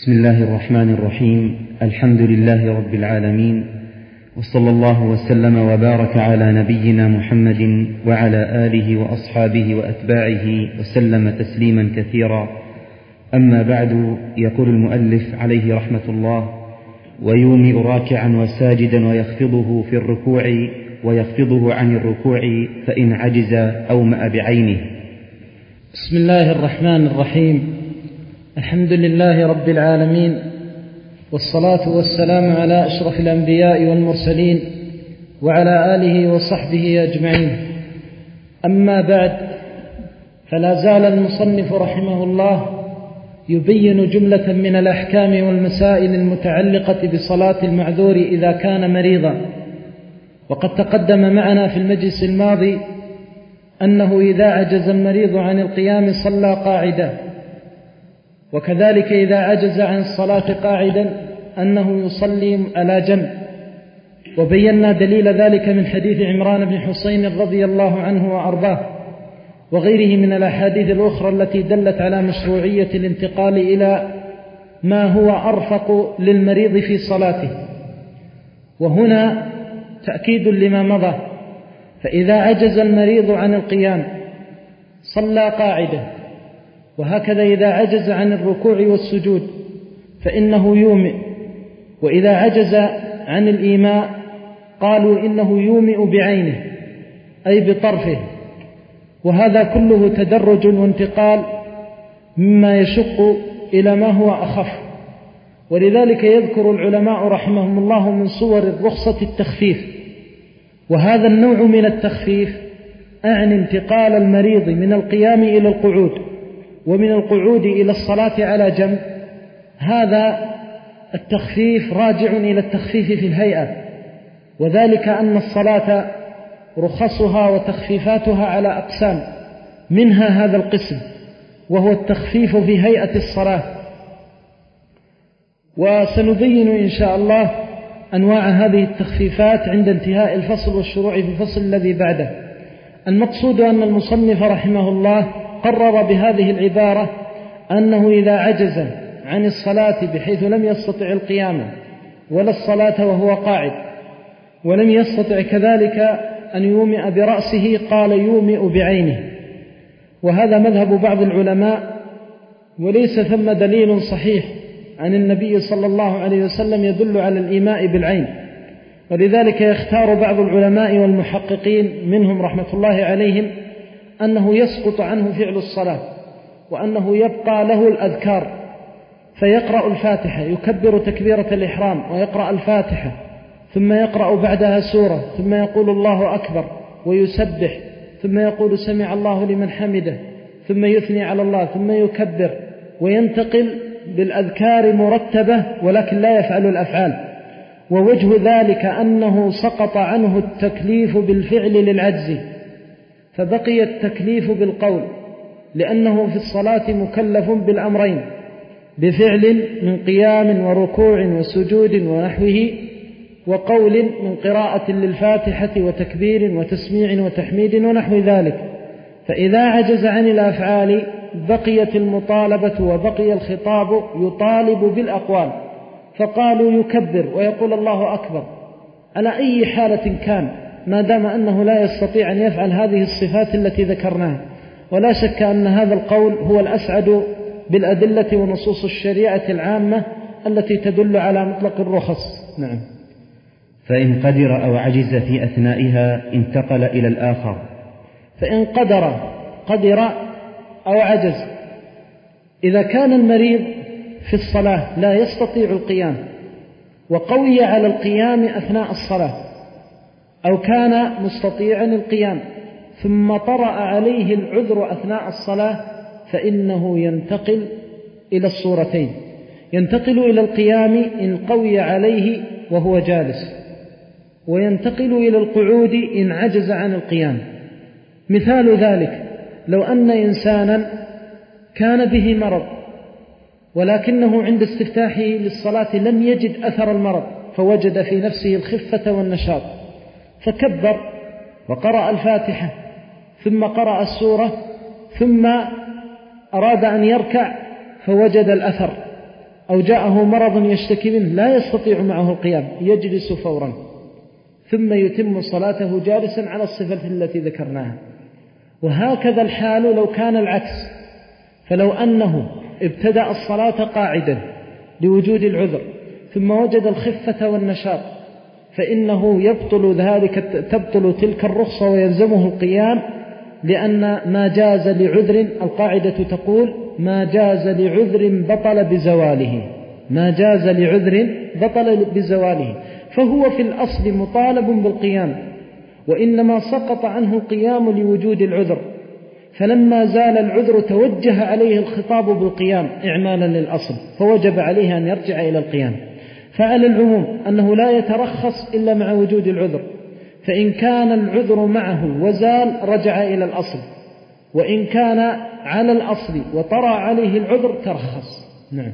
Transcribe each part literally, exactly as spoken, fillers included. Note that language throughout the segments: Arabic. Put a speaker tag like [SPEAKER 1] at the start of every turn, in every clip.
[SPEAKER 1] بسم الله الرحمن الرحيم. الحمد لله رب العالمين، وصلى الله وسلم وبارك على نبينا محمد وعلى آله وأصحابه وأتباعه وسلم تسليما كثيرا. أما بعد، يقول المؤلف عليه رحمة الله: ويومئ راكعا وساجدا ويخفضه في الركوع ويخفضه عن الركوع فإن عجز أومأ بعينه.
[SPEAKER 2] بسم الله الرحمن الرحيم. الحمد لله رب العالمين، والصلاة والسلام على أشرف الأنبياء والمرسلين وعلى آله وصحبه أجمعين. أما بعد، فلا زال المصنف رحمه الله يبين جملة من الأحكام والمسائل المتعلقة بصلاة المعذور إذا كان مريضا. وقد تقدم معنا في المجلس الماضي أنه إذا عجز المريض عن القيام صلى قاعدا، وكذلك إذا عجز عن الصلاة قاعدا أنه يصلي على جنب. وبينا دليل ذلك من حديث عمران بن حسين رضي الله عنه وأرضاه وغيره من الأحاديث الأخرى التي دلت على مشروعية الانتقال إلى ما هو أرفق للمريض في صلاته. وهنا تأكيد لما مضى، فإذا عجز المريض عن القيام صلى قاعدا، وهكذا إذا عجز عن الركوع والسجود فإنه يومئ، وإذا عجز عن الإيماء قالوا إنه يومئ بعينه أي بطرفه. وهذا كله تدرج وانتقال مما يشق إلى ما هو أخف. ولذلك يذكر العلماء رحمهم الله من صور الرخصة التخفيف، وهذا النوع من التخفيف أعني انتقال المريض من القيام إلى القعود، ومن القعود إلى الصلاة على جنب. هذا التخفيف راجع إلى التخفيف في الهيئة، وذلك أن الصلاة رخصها وتخفيفاتها على أقسام، منها هذا القسم وهو التخفيف في هيئة الصلاة. وسنبين إن شاء الله أنواع هذه التخفيفات عند انتهاء الفصل والشروع في الفصل الذي بعده. المقصود أن المصنف رحمه الله قرر بهذه العبارة أنه إذا عجز عن الصلاة بحيث لم يستطع القيام ولا الصلاة وهو قاعد، ولم يستطع كذلك أن يومئ برأسه، قال يومئ بعينه. وهذا مذهب بعض العلماء، وليس ثم دليل صحيح عن النبي صلى الله عليه وسلم يدل على الإيماء بالعين. ولذلك يختار بعض العلماء والمحققين منهم رحمة الله عليهم أنه يسقط عنه فعل الصلاة، وأنه يبقى له الأذكار، فيقرأ الفاتحة، يكبر تكبيرة الإحرام ويقرأ الفاتحة، ثم يقرأ بعدها سورة، ثم يقول الله أكبر ويسبح، ثم يقول سمع الله لمن حمده، ثم يثني على الله، ثم يكبر، وينتقل بالأذكار مرتبة ولكن لا يفعل الأفعال. ووجه ذلك أنه سقط عنه التكليف بالفعل للعجز، فبقي التكليف بالقول، لأنه في الصلاة مكلف بالأمرين، بفعل من قيام وركوع وسجود ونحوه، وقول من قراءة للفاتحة وتكبير وتسميع وتحميد ونحو ذلك. فإذا عجز عن الأفعال بقيت المطالبة وبقي الخطاب يطالب بالأقوال، فقالوا يكبر ويقول الله أكبر على أي حالة كان، ما دام أنه لا يستطيع أن يفعل هذه الصفات التي ذكرناها. ولا شك أن هذا القول هو الأسعد بالأدلة ونصوص الشريعة العامة التي تدل على مطلق الرخص. نعم.
[SPEAKER 1] فإن قدر أو عجز في أثنائها انتقل إلى الآخر.
[SPEAKER 2] فإن قدر قدر أو عجز، إذا كان المريض في الصلاة لا يستطيع القيام وقوي على القيام أثناء الصلاة، أو كان مستطيعا القيام ثم طرأ عليه العذر أثناء الصلاة، فإنه ينتقل إلى الصورتين، ينتقل إلى القيام إن قوي عليه وهو جالس، وينتقل إلى القعود إن عجز عن القيام. مثال ذلك لو أن إنسانا كان به مرض، ولكنه عند استفتاحه للصلاة لم يجد أثر المرض، فوجد في نفسه الخفة والنشاط، فكبر وقرأ الفاتحة ثم قرأ السورة، ثم أراد أن يركع فوجد الأثر، أو جاءه مرض يشتكي منه لا يستطيع معه القيام يجلس فورا ثم يتم صلاته جالسا على الصفة التي ذكرناها. وهكذا الحال لو كان العكس، فلو أنه ابتدأ الصلاة قاعدا لوجود العذر ثم وجد الخفة والنشاط فإنه يبطل ذلك تبطل تلك الرخصة ويلزمه القيام، لأن ما جاز لعذر القاعدة تقول ما جاز لعذر بطل بزواله، ما جاز لعذر بطل بزواله، فهو في الأصل مطالب بالقيام، وإنما سقط عنه القيام لوجود العذر، فلما زال العذر توجه عليه الخطاب بالقيام إعمالا للأصل، فوجب عليه أن يرجع إلى القيام. فعلى العموم أنه لا يترخص إلا مع وجود العذر، فإن كان العذر معه وزال رجع إلى الأصل، وإن كان على الأصل وطرأ عليه العذر ترخص. نعم.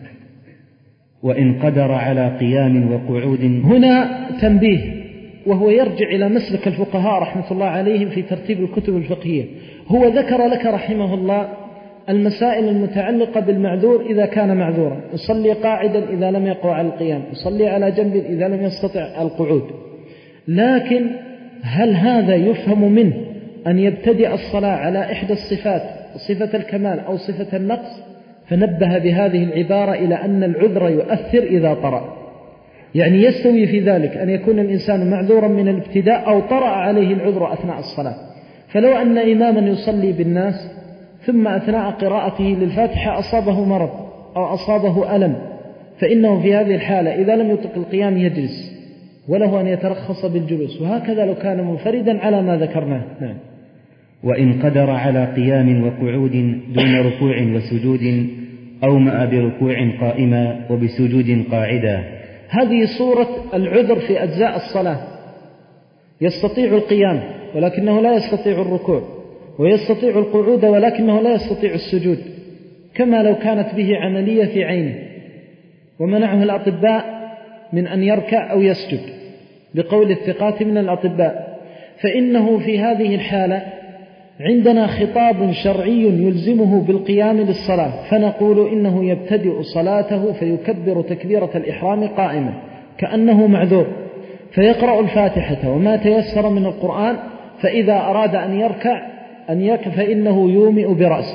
[SPEAKER 1] وإن قدر على قيام وقعود.
[SPEAKER 2] هنا تنبيه، وهو يرجع إلى مسلك الفقهاء رحمة الله عليهم في ترتيب الكتب الفقهية. هو ذكر لك رحمه الله المسائل المتعلقة بالمعذور إذا كان معذورا، يصلي قاعدا إذا لم يقوى على القيام، يصلي على جنب إذا لم يستطع القعود. لكن هل هذا يفهم منه أن يبتدئ الصلاة على إحدى الصفات، صفة الكمال أو صفة النقص؟ فنبه بهذه العبارة إلى أن العذر يؤثر إذا طرأ، يعني يستوي في ذلك أن يكون الإنسان معذورا من الابتداء أو طرأ عليه العذر أثناء الصلاة. فلو أن إماما يصلي بالناس ثم أثناء قراءته للفاتحة أصابه مرض أو أصابه ألم، فإنه في هذه الحالة إذا لم يطق القيام يجلس، وله أن يترخص بالجلوس، وهكذا لو كان منفردا على ما ذكرناه. نعم.
[SPEAKER 1] وإن قدر على قيام وقعود دون ركوع وسجود أومأ بركوع قائما وبسجود قاعدا.
[SPEAKER 2] هذه صورة العذر في أجزاء الصلاة، يستطيع القيام ولكنه لا يستطيع الركوع، ويستطيع القعود ولكنه لا يستطيع السجود، كما لو كانت به عملية في عينه ومنعه الأطباء من أن يركع أو يسجد بقول الثقات من الأطباء، فإنه في هذه الحالة عندنا خطاب شرعي يلزمه بالقيام للصلاة، فنقول إنه يبتدئ صلاته فيكبر تكبيرة الإحرام قائما كأنه معذور، فيقرأ الفاتحة وما تيسر من القرآن، فإذا أراد أن يركع أن يركع فإنه يومئ برأسه،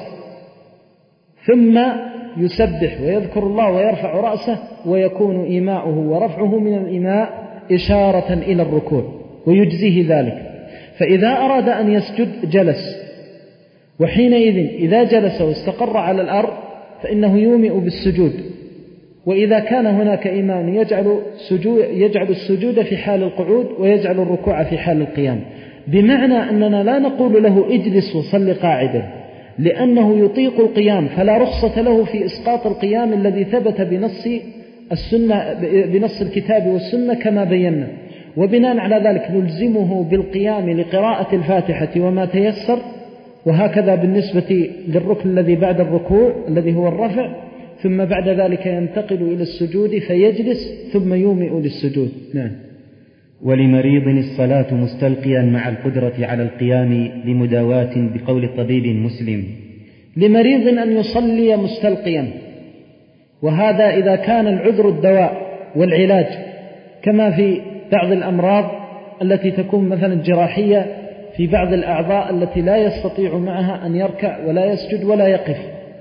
[SPEAKER 2] ثم يسبح ويذكر الله ويرفع رأسه، ويكون إيماؤه ورفعه من الإيماء إشارة إلى الركوع ويجزيه ذلك. فإذا أراد أن يسجد جلس، وحينئذ إذا جلس واستقر على الأرض فإنه يومئ بالسجود. وإذا كان هناك إمام يجعل, سجود يجعل السجود في حال القعود ويجعل الركوع في حال القيام، بمعنى أننا لا نقول له اجلس وصل قاعدا، لأنه يطيق القيام، فلا رخصة له في إسقاط القيام الذي ثبت بنص السنة بنص الكتاب والسنة كما بينا. وبناء على ذلك نلزمه بالقيام لقراءة الفاتحة وما تيسر، وهكذا بالنسبة للركن الذي بعد الركوع الذي هو الرفع، ثم بعد ذلك ينتقل إلى السجود فيجلس ثم يومئ للسجود. نعم.
[SPEAKER 1] ولمريض الصلاة مستلقيا مع القدرة على القيام لمداواة بقول طبيب مسلم.
[SPEAKER 2] لمريض أن يصلي مستلقيا، وهذا إذا كان العذر الدواء والعلاج، كما في بعض الأمراض التي تكون مثلا جراحية في بعض الأعضاء التي لا يستطيع معها أن يركع ولا يسجد ولا يقف،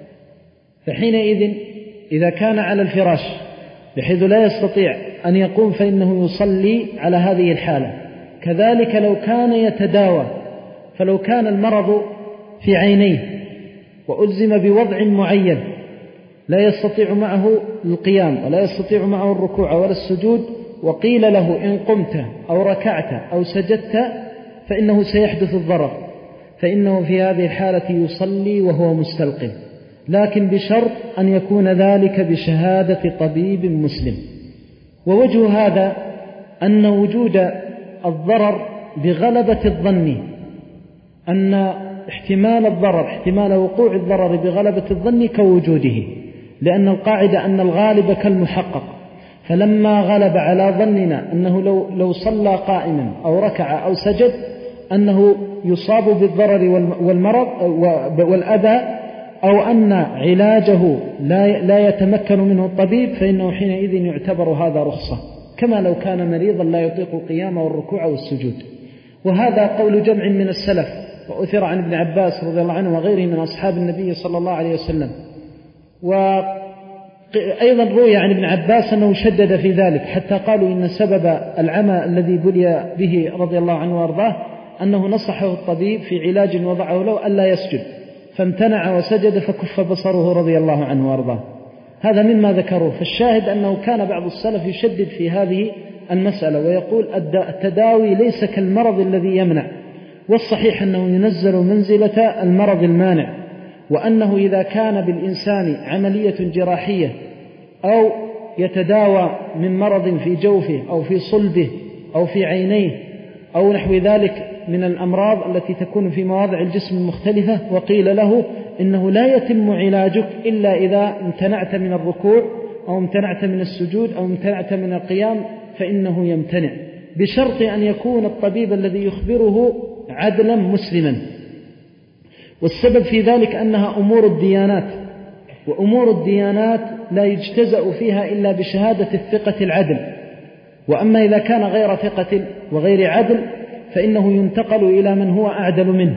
[SPEAKER 2] فحينئذ إذا كان على الفراش بحيث لا يستطيع أن يقوم فإنه يصلي على هذه الحالة. كذلك لو كان يتداوى، فلو كان المرض في عينيه وألزم بوضع معين لا يستطيع معه القيام ولا يستطيع معه الركوع ولا السجود، وقيل له إن قمت أو ركعت أو سجدت فإنه سيحدث الضرر، فإنه في هذه الحالة يصلي وهو مستلقٍ، لكن بشرط أن يكون ذلك بشهادة طبيب مسلم. ووجه هذا أن وجود الضرر بغلبة الظن، أن احتمال الضرر احتمال وقوع الضرر بغلبة الظن كوجوده، لأن القاعدة أن الغالب كالمحقق، فلما غلب على ظننا أنه لو, لو صلى قائما أو ركع أو سجد أنه يصاب بالضرر والمرض والأذى، أو أن علاجه لا لا يتمكن منه الطبيب، فإنه حينئذ يعتبر هذا رخصة، كما لو كان مريضا لا يطيق القيام والركوع والسجود. وهذا قول جمع من السلف، وأثر عن ابن عباس رضي الله عنه وغيره من أصحاب النبي صلى الله عليه وسلم. وأيضا روي عن ابن عباس أنه شدد في ذلك، حتى قالوا إن سبب العمى الذي بلي به رضي الله عنه وارضاه أنه نصحه الطبيب في علاج وضعه له ألا يسجد، فامتنع وسجد فكف بصره رضي الله عنه وارضاه. هذا مما ذكروه. فالشاهد أنه كان بعض السلف يشدد في هذه المسألة ويقول التداوي ليس كالمرض الذي يمنع، والصحيح أنه ينزل منزلة المرض المانع، وأنه إذا كان بالإنسان عملية جراحية أو يتداوى من مرض في جوفه أو في صلبه أو في عينيه أو نحو ذلك من الأمراض التي تكون في مواضع الجسم المختلفة، وقيل له إنه لا يتم علاجك إلا إذا امتنعت من الركوع أو امتنعت من السجود أو امتنعت من القيام، فإنه يمتنع، بشرط أن يكون الطبيب الذي يخبره عدلا مسلما. والسبب في ذلك أنها أمور الديانات، وأمور الديانات لا يجتزأ فيها إلا بشهادة الثقة العدل، وأما إذا كان غير ثقة وغير عدل فإنه ينتقل إلى من هو أعدل منه.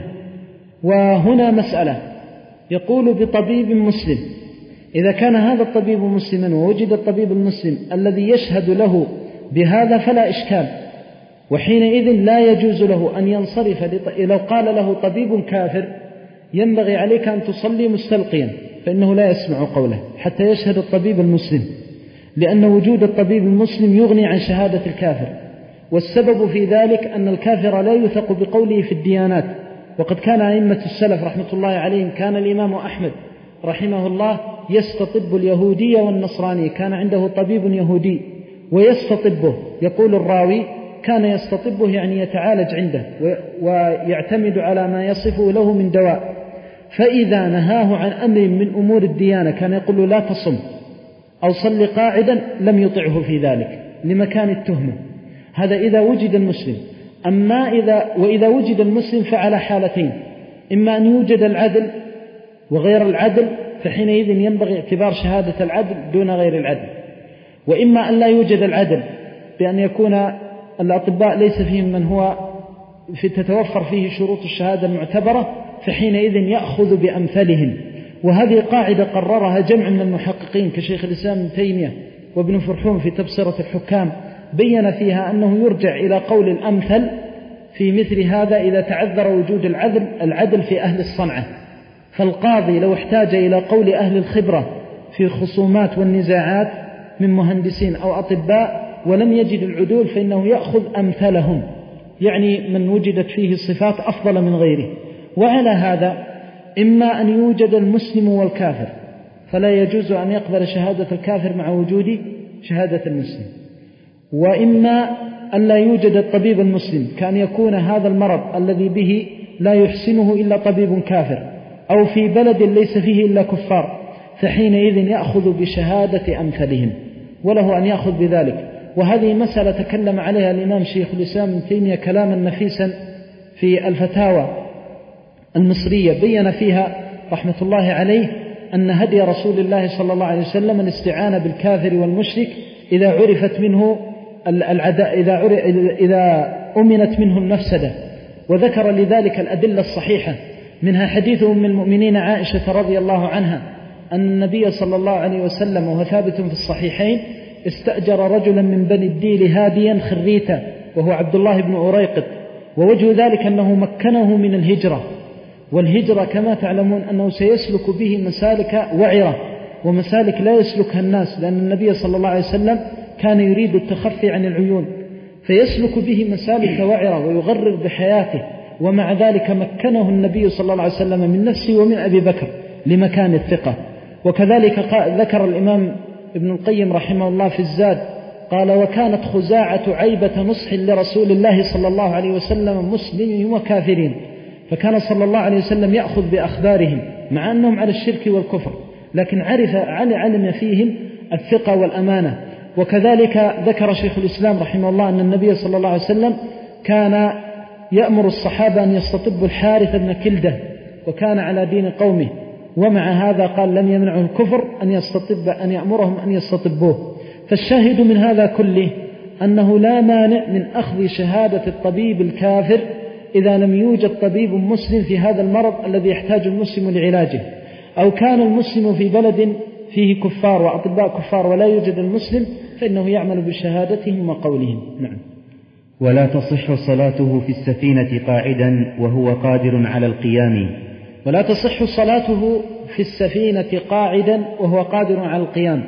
[SPEAKER 2] وهنا مسألة، يقول بطبيب مسلم، إذا كان هذا الطبيب مسلما ووجد الطبيب المسلم الذي يشهد له بهذا فلا إشكال، وحينئذ لا يجوز له أن ينصرف. لو قال له طبيب كافر ينبغي عليك أن تصلي مستلقيا، فإنه لا يسمع قوله حتى يشهد الطبيب المسلم، لأن وجود الطبيب المسلم يغني عن شهادة الكافر. والسبب في ذلك أن الكافر لا يثق بقوله في الديانات. وقد كان أئمة السلف رحمة الله عليهم، كان الإمام أحمد رحمه الله يستطب اليهودي والنصراني، كان عنده طبيب يهودي ويستطبه، يقول الراوي كان يستطبه يعني يتعالج عنده ويعتمد على ما يصفه له من دواء، فإذا نهاه عن أمر من أمور الديانة كان يقول له لا تصم أو صل قاعدا لم يطعه في ذلك لمكان التهمة. هذا إذا وجد المسلم. أما إذا وإذا وجد المسلم فعلى حالتين، إما أن يوجد العدل وغير العدل، فحينئذ ينبغي اعتبار شهادة العدل دون غير العدل، وإما أن لا يوجد العدل بأن يكون الأطباء ليس فيهم من هو في تتوفر فيه شروط الشهادة المعتبرة، فحينئذ يأخذ بأمثلهم. وهذه قاعدة قررها جمع من المحققين كشيخ الإسلام ابن تيمية وابن فرحون في تبصرة الحكام، بين فيها أنه يرجع إلى قول الأمثل في مثل هذا إذا تعذر وجود العدل العدل في أهل الصنعة. فالقاضي لو احتاج إلى قول أهل الخبرة في خصومات والنزاعات من مهندسين أو أطباء ولم يجد العدول، فإنه يأخذ أمثلهم، يعني من وجدت فيه صفات أفضل من غيره. وعلى هذا إما أن يوجد المسلم والكافر، فلا يجوز أن يقبل شهادة الكافر مع وجود شهادة المسلم، وإما أن لا يوجد الطبيب المسلم، كان يكون هذا المرض الذي به لا يحسنه إلا طبيب كافر، أو في بلد ليس فيه إلا كفار، فحينئذ يأخذ بشهادة أمثلهم، وله أن يأخذ بذلك. وهذه مسألة تكلم عليها الإمام شيخ الإسلام ابن تيمية كلاما نفيسا في الفتاوى المصرية، بين فيها رحمة الله عليه أن هدي رسول الله صلى الله عليه وسلم الاستعانة بالكافر والمشرك إذا عرفت منه العداء، إذا, إذا أمنت منه المفسدة. وذكر لذلك الأدلة الصحيحة، منها حديث أم المؤمنين عائشة رضي الله عنها أن النبي صلى الله عليه وسلم وهو ثابت في الصحيحين استأجر رجلا من بني الديل هاديا خريتا وهو عبد الله بن أريقط، ووجه ذلك أنه مكنه من الهجرة. والهجرة كما تعلمون أنه سيسلك به مسالك وعرة ومسالك لا يسلكها الناس، لأن النبي صلى الله عليه وسلم كان يريد التخفي عن العيون، فيسلك به مسالك وعرة ويغرر بحياته. ومع ذلك مكنه النبي صلى الله عليه وسلم من نفسه ومن أبي بكر لمكان الثقة. وكذلك ذكر الإمام ابن القيم رحمه الله في الزاد قال: وكانت خزاعة عيبة نصح لرسول الله صلى الله عليه وسلم مسلمين وكافرين، فكان صلى الله عليه وسلم يأخذ بأخبارهم مع أنهم على الشرك والكفر، لكن عرف علم فيهم الثقة والأمانة. وكذلك ذكر شيخ الإسلام رحمه الله أن النبي صلى الله عليه وسلم كان يأمر الصحابة أن يستطبوا الحارث بن كلدة، وكان على دين قومه، ومع هذا قال لم يمنعه الكفر أن يستطب أن يأمرهم أن يستطبوه. فالشاهد من هذا كله أنه لا مانع من أخذ شهادة الطبيب الكافر إذا لم يوجد طبيب مسلم في هذا المرض الذي يحتاج المسلم لعلاجه، أو كان المسلم في بلد فيه كفار وأطباء كفار ولا يوجد المسلم، فإنه يعمل بشهادتهم وقولهم. نعم.
[SPEAKER 1] ولا تصح صلاته في السفينة قاعدا وهو قادر على القيام.
[SPEAKER 2] ولا تصح صلاته في السفينة قاعدا وهو قادر على القيام.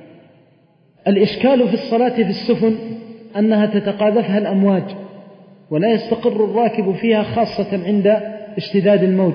[SPEAKER 2] الإشكال في الصلاة في السفن أنها تتقاذفها الأمواج ولا يستقر الراكب فيها خاصة عند اشتداد الموج،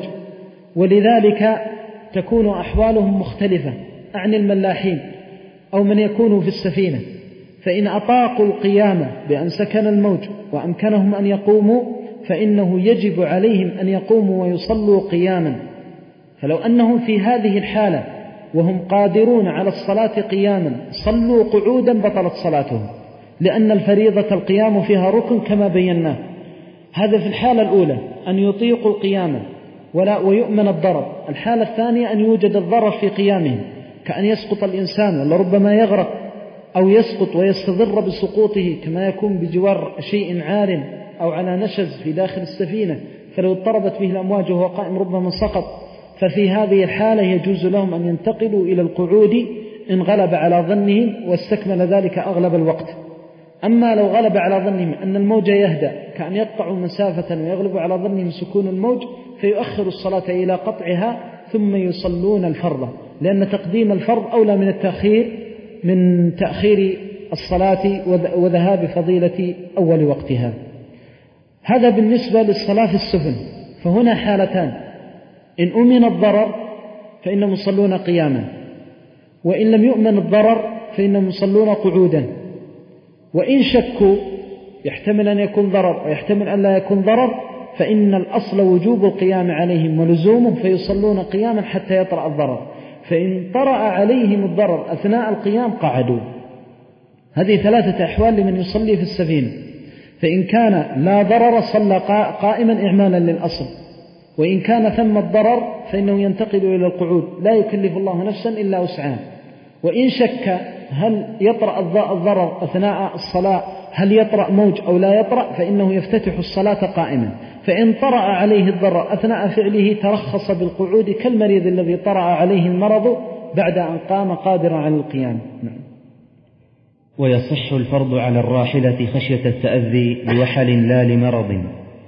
[SPEAKER 2] ولذلك تكون أحوالهم مختلفة عن الملاحين أو من يكون في السفينة. فإن أطاقوا القيام بأن سكن الموج وأمكنهم أن يقوموا فإنه يجب عليهم أن يقوموا ويصلوا قياما. فلو أنهم في هذه الحالة وهم قادرون على الصلاة قياما صلوا قعودا بطلت صلاتهم، لأن الفريضة القيام فيها ركن كما بيناه. هذا في الحالة الأولى أن يطيقوا القيام ولا ويؤمن الضرر. الحالة الثانية أن يوجد الضرر في قيامهم، كأن يسقط الإنسان ولربما يغرق أو يسقط ويستضر بسقوطه كما يكون بجوار شيء عار أو على نشز في داخل السفينة، فلو اضطربت به الأمواج وهو قائم ربما سقط. ففي هذه الحالة يجوز لهم أن ينتقلوا إلى القعود إن غلب على ظنهم واستكمل ذلك أغلب الوقت. أما لو غلب على ظنهم أن الموج يهدأ كأن يقطعوا مسافة ويغلب على ظنهم سكون الموج فيؤخر الصلاة إلى قطعها ثم يصلون الفرض، لأن تقديم الفرض أولى من التأخير من تأخير الصلاة وذهاب فضيلة أول وقتها. هذا بالنسبة للصلاة في السفن. فهنا حالتان: إن أمن الضرر فإنهم يصلون قياما، وإن لم يؤمن الضرر فإنهم يصلون قعودا. وإن شكوا يحتمل أن يكون ضرر ويحتمل أن لا يكون ضرر فإن الأصل وجوب القيام عليهم ولزومهم، فيصلون قياما حتى يطرأ الضرر. فإن طرأ عليهم الضرر أثناء القيام قعدوا. هذه ثلاثة أحوال لمن يصلي في السفينة. فإن كان لا ضرر صلى قائما إعمالا للأصل، وإن كان ثم الضرر فإنه ينتقل إلى القعود، لا يكلف الله نفسا إلا وسعها. وإن شك هل يطرأ الضرر أثناء الصلاة، هل يطرأ موج أو لا يطرأ، فإنه يفتتح الصلاة قائما. فإن طرأ عليه الضرر أثناء فعله ترخص بالقعود كالمريض الذي طرأ عليه المرض بعد أن قام قادرا على القيام. نعم.
[SPEAKER 1] ويصح الفرض على الراحلة خشية التأذي لوحل لا لمرض.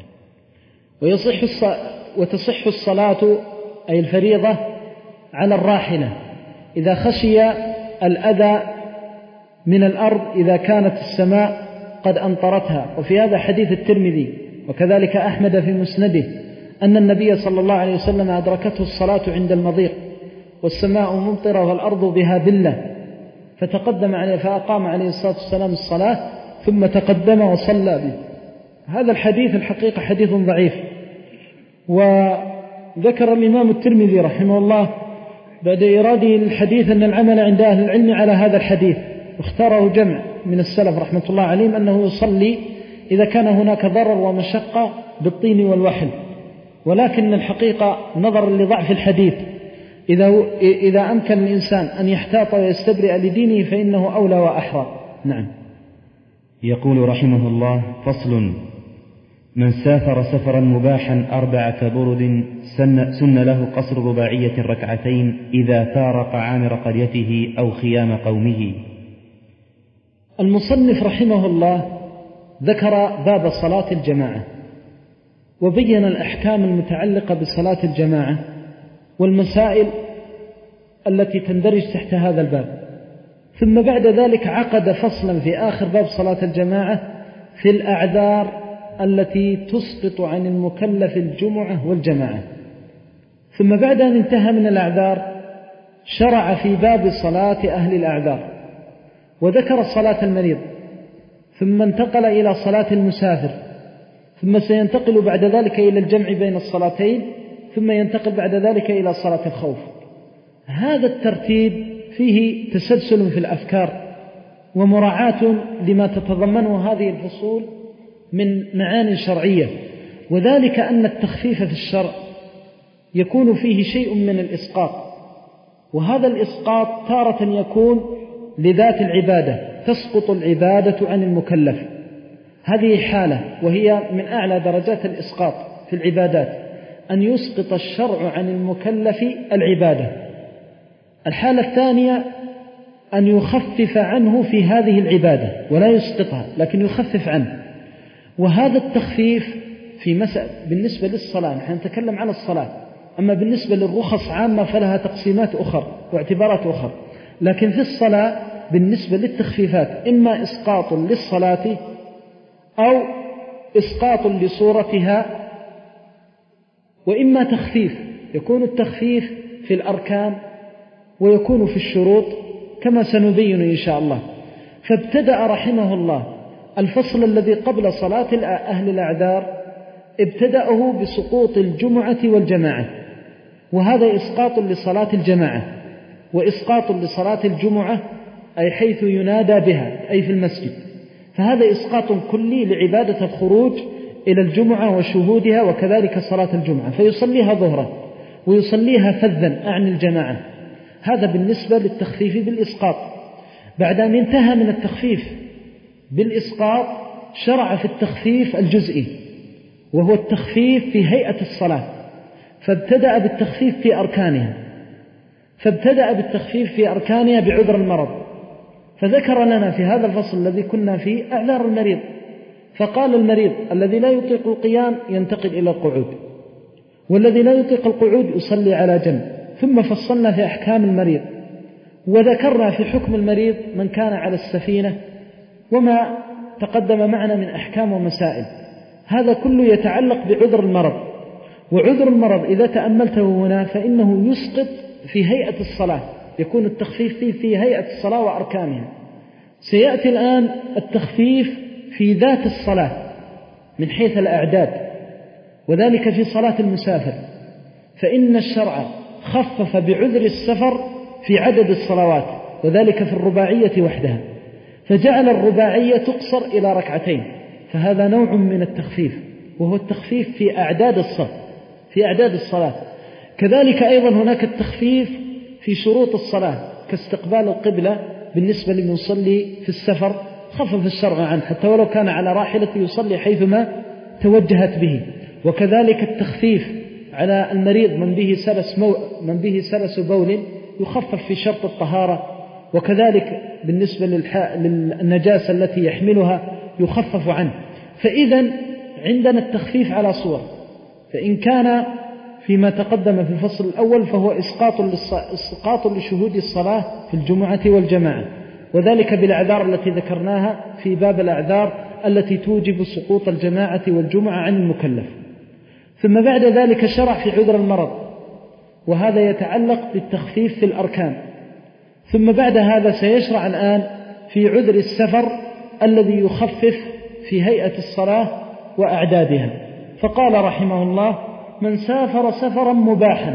[SPEAKER 2] ويصح الص... وتصح الصلاة أي الفريضة على الراحلة إذا خشي الأذى من الأرض إذا كانت السماء قد أمطرتها. وفي هذا حديث الترمذي وكذلك أحمد في مسنده أن النبي صلى الله عليه وسلم أدركته الصلاة عند المضيق والسماء ممطرة والأرض بها ذلة، فتقدم عليه فأقام عليه الصلاة والسلام الصلاة ثم تقدم وصلى به. هذا الحديث الحقيقة حديث ضعيف. وذكر الإمام الترمذي رحمه الله بعد إراده الحديث أن العمل عند أهل العلم على هذا الحديث، واختاره جمع من السلف رحمة الله عليهم أنه يصلي إذا كان هناك ضرر ومشقة بالطين والوحل. ولكن الحقيقة نظرا لضعف الحديث إذا, إذا أمكن الإنسان أن يحتاط ويستبرئ لدينه فإنه أولى وأحرى. نعم.
[SPEAKER 1] يقول رحمه الله: فصل: من سافر سفرا مباحا أربعة برد سن, سن له قصر رباعية ركعتين إذا فارق عامر قريته أو خيام قومه.
[SPEAKER 2] المصنف رحمه الله ذكر باب صلاة الجماعة وبين الأحكام المتعلقة بصلاة الجماعة والمسائل التي تندرج تحت هذا الباب، ثم بعد ذلك عقد فصلا في آخر باب صلاة الجماعة في الأعذار التي تسقط عن المكلف الجمعة والجماعة. ثم بعد أن انتهى من الأعذار شرع في باب صلاة أهل الأعذار وذكر صلاة المريض، ثم انتقل إلى صلاة المسافر، ثم سينتقل بعد ذلك إلى الجمع بين الصلاتين، ثم ينتقل بعد ذلك إلى صلاة الخوف. هذا الترتيب فيه تسلسل في الأفكار ومراعاة لما تتضمنه هذه الفصول من معاني شرعية، وذلك أن التخفيف في الشرع يكون فيه شيء من الإسقاط، وهذا الإسقاط تارة يكون لذات العبادة، تسقط العبادة عن المكلف، هذه حالة وهي من أعلى درجات الإسقاط في العبادات، أن يسقط الشرع عن المكلف العبادة. الحالة الثانية أن يخفف عنه في هذه العبادة ولا يسقطها لكن يخفف عنه، وهذا التخفيف في مسألة بالنسبة للصلاة، نحن نتكلم على الصلاة، أما بالنسبة للرخص عامة فلها تقسيمات أخرى واعتبارات أخرى، لكن في الصلاة بالنسبة للتخفيفات إما إسقاط للصلاة أو إسقاط لصورتها، وإما تخفيف، يكون التخفيف في الأركان ويكون في الشروط كما سنبين إن شاء الله. فابتدأ رحمه الله الفصل الذي قبل صلاة أهل الأعذار ابتدأه بسقوط الجمعة والجماعة، وهذا إسقاط لصلاة الجماعة، وإسقاط لصلاة الجمعة أي حيث ينادى بها أي في المسجد، فهذا إسقاط كلي لعبادة الخروج إلى الجمعة وشهودها، وكذلك صلاة الجمعة فيصليها ظهرا ويصليها فذا أعني الجماعة. هذا بالنسبة للتخفيف بالإسقاط. بعد أن انتهى من التخفيف بالإسقاط شرع في التخفيف الجزئي، وهو التخفيف في هيئة الصلاة، فابتدأ بالتخفيف في أركانها فابتدأ بالتخفيف في أركانها بعذر المرض، فذكر لنا في هذا الفصل الذي كنا فيه أعذار المريض، فقال المريض الذي لا يطيق القيام ينتقل إلى القعود، والذي لا يطيق القعود يصلي على جنب. ثم فصلنا في أحكام المريض، وذكرنا في حكم المريض من كان على السفينة وما تقدم معنا من أحكام ومسائل، هذا كله يتعلق بعذر المرض. وعذر المرض إذا تأملته هنا فإنه يسقط في هيئة الصلاة، يكون التخفيف فيه في هيئة الصلاة وأركانها. سيأتي الآن التخفيف في ذات الصلاة من حيث الأعداد، وذلك في صلاة المسافر، فإن الشرع خفف بعذر السفر في عدد الصلوات، وذلك في الرباعية وحدها، فجعل الرباعية تقصر إلى ركعتين، فهذا نوع من التخفيف، وهو التخفيف في أعداد الصف في أعداد الصلاة. كذلك أيضا هناك التخفيف في شروط الصلاة كاستقبال القبلة بالنسبة لمن يصلي في السفر، خفف الشرع عنه حتى ولو كان على راحلة يصلي حيثما توجهت به. وكذلك التخفيف على المريض من به سلس, مو من به سلس بول يخفف في شرط الطهارة، وكذلك بالنسبة للنجاسة التي يحملها يخفف عنه. فإذا عندنا التخفيف على صور، فإن كان فيما تقدم في الفصل الأول فهو إسقاط, إسقاط لشهود الصلاة في الجمعة والجماعة، وذلك بالأعذار التي ذكرناها في باب الأعذار التي توجب سقوط الجماعة والجمعة عن المكلف. ثم بعد ذلك شرع في عذر المرض، وهذا يتعلق بالتخفيف في الأركان. ثم بعد هذا سيشرع الآن في عذر السفر الذي يخفف في هيئة الصلاة وأعدادها. فقال رحمه الله: من سافر سفرا مباحا.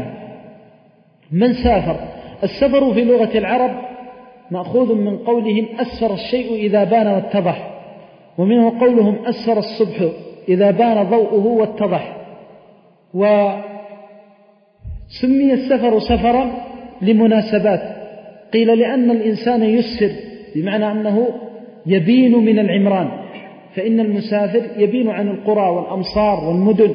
[SPEAKER 2] من سافر، السفر في لغة العرب مأخوذ من قولهم أسفر الشيء إذا بان واتضح، ومنه قولهم أسفر الصبح إذا بان ضوءه واتضح. وسمي السفر سفرا لمناسبات، قيل لأن الإنسان يسفر بمعنى أنه يبين من العمران، فإن المسافر يبين عن القرى والأمصار والمدن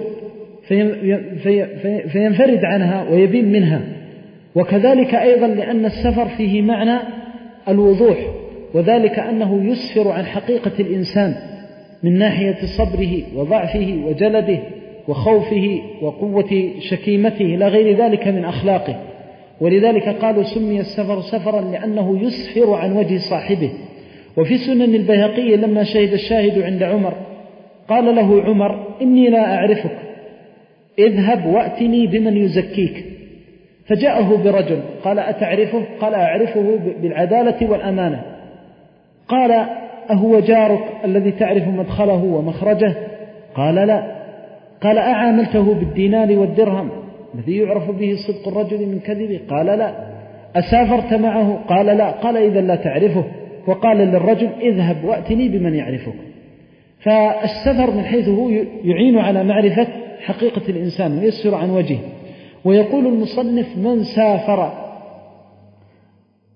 [SPEAKER 2] فينفرد عنها ويبين منها. وكذلك أيضا لأن السفر فيه معنى الوضوح، وذلك أنه يسفر عن حقيقة الإنسان من ناحية صبره وضعفه وجلده وخوفه وقوة شكيمته إلى غير ذلك من أخلاقه. ولذلك قالوا سمي السفر سفرا لأنه يسفر عن وجه صاحبه. وفي سنن البيهقي لما شهد الشاهد عند عمر قال له عمر: إني لا أعرفك، اذهب وأتني بمن يزكيك. فجاءه برجل قال: أتعرفه؟ قال: أعرفه بالعدالة والأمانة. قال: أهو جارك الذي تعرف مدخله ومخرجه؟ قال: لا. قال: أعاملته بالدينار والدرهم الذي يعرف به صدق الرجل من كذبه؟ قال: لا. أسافرت معه؟ قال: لا. قال: إذا لا تعرفه. وقال للرجل: اذهب وأتني بمن يعرفك. فالسفر من حيث هو يعين على معرفة حقيقة الإنسان ويسفر عن وجهه. ويقول المصنف: من سافر،